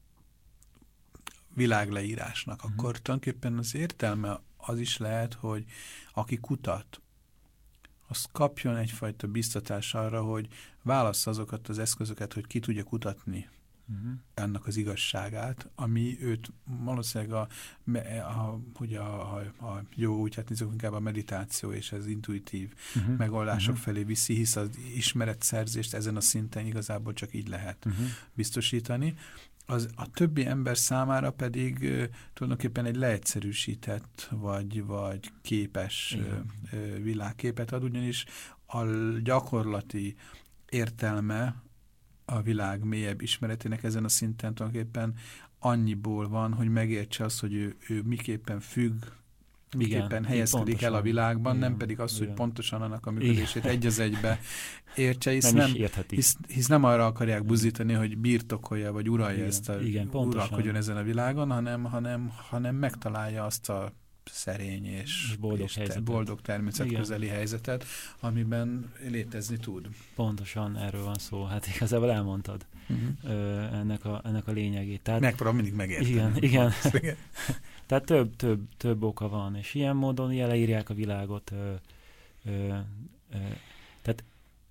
világleírásnak, mm. akkor tulajdonképpen az értelme az is lehet, hogy aki kutat, az kapjon egyfajta biztatás arra, hogy válassza azokat az eszközöket, hogy ki tudja kutatni uh-huh. annak az igazságát, ami őt valószínűleg a, a, hogy a, a, a jó, úgy hát nézzük inkább a meditáció és az intuitív uh-huh. megoldások uh-huh. felé viszi, hisz az ismeretszerzést ezen a szinten igazából csak így lehet uh-huh. biztosítani. Az, a többi ember számára pedig uh, tulajdonképpen egy leegyszerűsített vagy, vagy képes uh, világképet ad, ugyanis a gyakorlati értelme a világ mélyebb ismeretének ezen a szinten tulajdonképpen annyiból van, hogy megértse azt, hogy ő, ő miképpen függ, miképpen igen, helyezkedik el a világban, igen, nem pedig az, igen. hogy pontosan annak a működését egy az egybe értse, hisz nem, nem, hisz, hisz nem arra akarják buzdítani, hogy birtokolja, vagy uralja igen, ezt a, igen, uralkodjon ezen a világon, hanem, hanem, hanem megtalálja azt a szerény és, és boldog, és helyzetet. boldog természetközeli helyzetet, amiben létezni tud. Pontosan erről van szó. Hát igazából elmondtad uh-huh. ö, ennek, a, ennek a lényegét. Tehát, megpróbálom mindig megérteni. Igen, igen. Tehát több, több, több oka van, és ilyen módon ilyen leírják a világot. Ö, ö, ö, tehát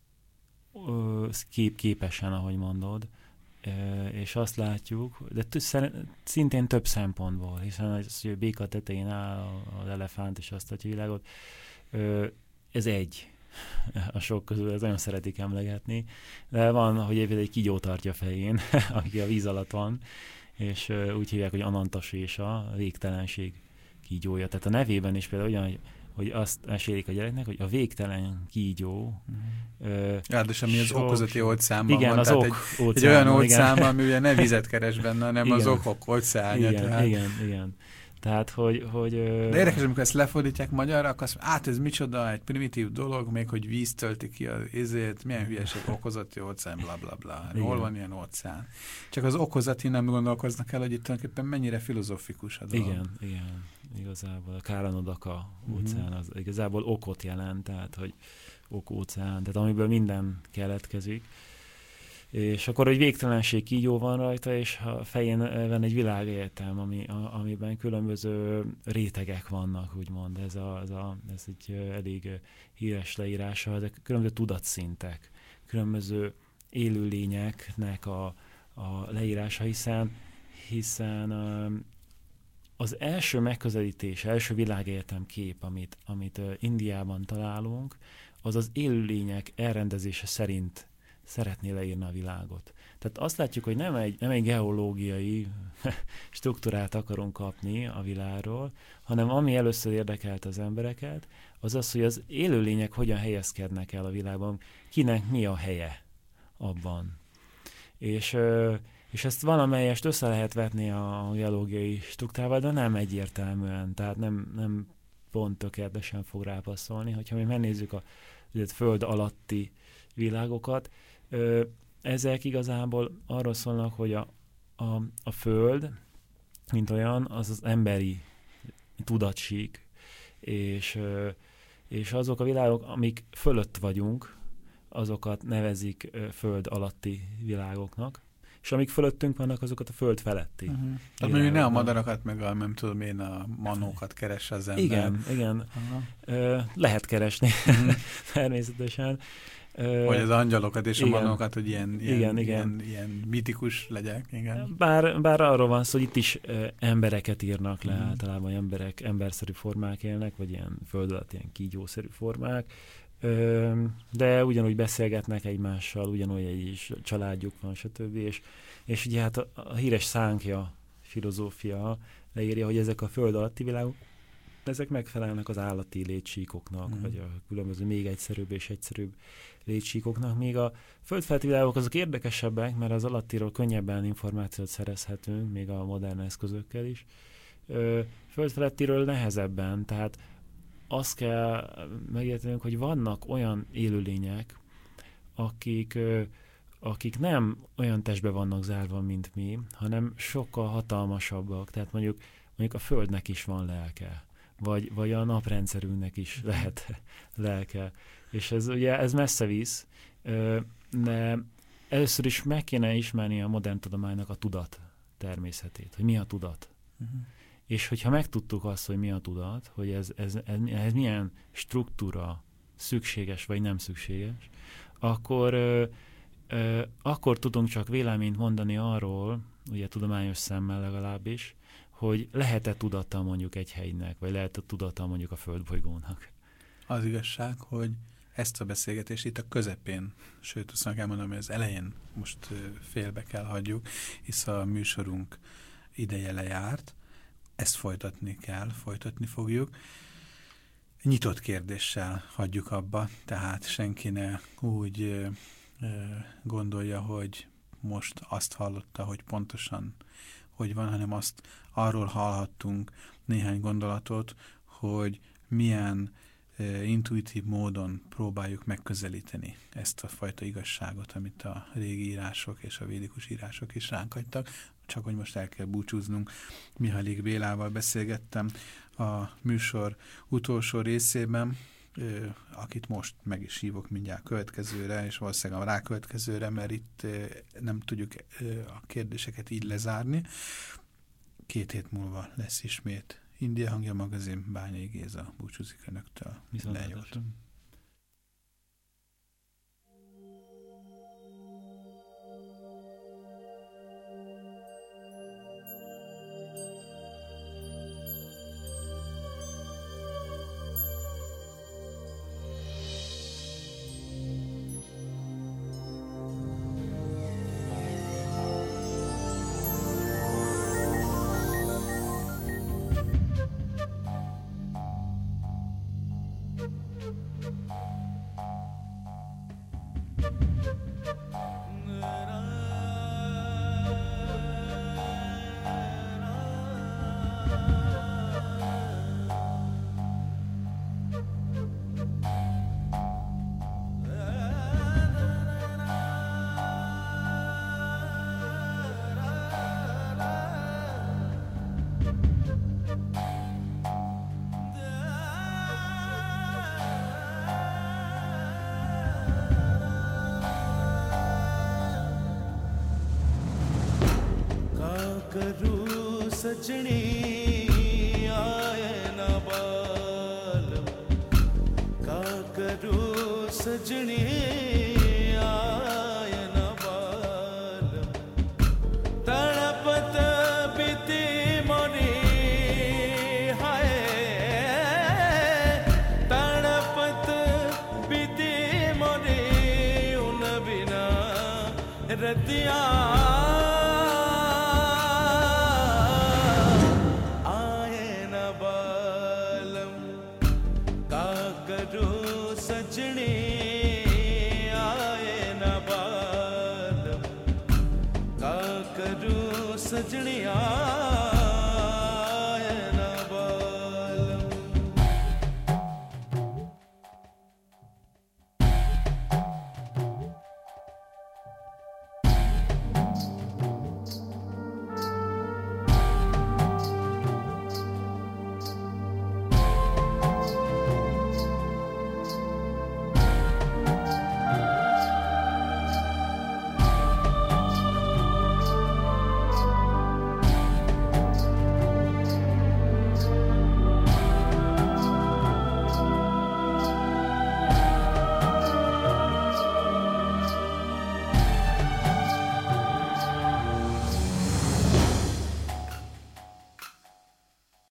ö, kép, képesen, ahogy mondod, ö, és azt látjuk, de t- szintén több szempontból, hiszen az, hogy a béka tetején áll az elefánt, és azt adja a világot, ö, ez egy a sok közül, ez nagyon szeretik emlegetni, de van, hogy egy, egy kígyó tartja fején, aki a víz alatt van, és uh, úgy hívják, hogy Anantasésa, a végtelenség kígyója. Tehát a nevében is például olyan, hogy, hogy azt mesélik a gyereknek, hogy a végtelen kígyó. Mm. Ráadásul ami az okozati óceánban igen, van, az tehát ok egy, óceánban, egy olyan óceánban, igen. ami ugye ne vizet keres benne, hanem igen. az okok óceánja. Igen, tehát... igen, igen. Tehát, hogy... hogy de érdekes, amikor ezt lefordítják magyarra, akkor azt mondja, át ez micsoda, egy primitív dolog, még hogy víz tölti ki az izét, milyen hülyeség, okozati óceán, bla bla bla. Hol van ilyen óceán? Csak az okozati nem gondolkoznak el, hogy itt tulajdonképpen mennyire filozofikus a dolog. Igen, igen. Igazából a Káranodaka óceán az igazából okot jelent, tehát, hogy ok-óceán, tehát amiből minden keletkezik. És akkor, hogy végtelenség kígyó van rajta, és a fején van egy világegyetem, ami, a, amiben különböző rétegek vannak, úgymond. Ez, a, ez, a, ez egy elég híres leírása, ezek különböző tudatszintek, különböző élőlényeknek a, a leírása, hiszen, hiszen az első megközelítés, első világegyetem kép, amit, amit Indiában találunk, az az élőlények elrendezése szerint szeretné leírni a világot. Tehát azt látjuk, hogy nem egy, nem egy geológiai struktúrát akarunk kapni a világról, hanem ami először érdekelt az embereket, az az, hogy az élőlények hogyan helyezkednek el a világban, kinek mi a helye abban. És, és ezt valamelyest össze lehet vetni a geológiai struktúrával, de nem egyértelműen, tehát nem, nem pont tökéletesen fog rápasszolni. Hogyha mi megnézzük a föld alatti világokat, Ö, ezek igazából arról szólnak, hogy a, a, a Föld, mint olyan, az az emberi tudatsík, és, ö, és azok a világok, amik fölött vagyunk, azokat nevezik ö, Föld alatti világoknak, és amik fölöttünk vannak, azokat a Föld feletti. Uh-huh. Tehát mondjuk ne a madarakat, meg a, nem tudom én, a manókat keres az ember. Igen, igen. Uh-huh. Ö, lehet keresni, uh-huh. természetesen. Vagy az angyalokat és igen. a manókat, hogy ilyen, ilyen, igen, igen. ilyen, ilyen mitikus legyek. Igen. Bár, bár arról van szó, hogy itt is uh, embereket írnak le, mm. általában emberek, emberszerű formák élnek, vagy ilyen föld alatt ilyen kígyószerű formák, uh, de ugyanúgy beszélgetnek egymással, ugyanúgy egy családjuk van, stb. És, és ugye hát a, a híres Szánkja filozófia leírja, hogy ezek a föld alatti világok, ezek megfelelnek az állati létsíkoknak, mm. vagy a különböző még egyszerűbb és egyszerűbb létsíkoknak, míg a földfeletti világok azok érdekesebbek, mert az alattiról könnyebben információt szerezhetünk, még a modern eszközökkel is. Földfelettiről nehezebben, tehát azt kell megértenünk, hogy vannak olyan élőlények, akik, akik nem olyan testbe vannak zárva, mint mi, hanem sokkal hatalmasabbak. Tehát mondjuk, mondjuk a Földnek is van lelke, vagy, vagy a naprendszerünknek is lehet lelke. És ez ugye ez messze visz, de először is meg kéne ismerni a modern tudománynak a tudat természetét, hogy mi a tudat. Uh-huh. És hogyha megtudtuk azt, hogy mi a tudat, hogy ez, ez, ez, ez milyen struktúra szükséges vagy nem szükséges, akkor, ö, ö, akkor tudunk csak véleményt mondani arról, ugye tudományos szemmel legalábbis, hogy lehet-e tudata mondjuk egy helynek, vagy lehet-e tudata mondjuk a földbolygónak. Az igazság, hogy ezt a beszélgetést itt a közepén, sőt, azt elmondom, hogy az elején most félbe kell hagyjuk, hisz a műsorunk ideje lejárt, ezt folytatni kell, folytatni fogjuk. Nyitott kérdéssel hagyjuk abba, tehát senki ne úgy ö, ö, gondolja, hogy most azt hallotta, hogy pontosan hogy van, hanem azt arról hallhattunk néhány gondolatot, hogy milyen intuitív módon próbáljuk megközelíteni ezt a fajta igazságot, amit a régi írások és a védikus írások is ránk hagytak. Csak hogy most el kell búcsúznunk. Mihályik Bélával beszélgettem a műsor utolsó részében, akit most meg is hívok mindjárt következőre, és valószínűleg a rákövetkezőre, mert itt nem tudjuk a kérdéseket így lezárni. Két hét múlva lesz ismét India Hangja magazin. Bányai Géza búcsúzik önöktől. Viszontlátásra. सजनी आए न बालम का करूं सजनी आए न बालम तड़पत बीती मोरी हाय तड़पत बीती मोरी उन बिना रतिया सजनिया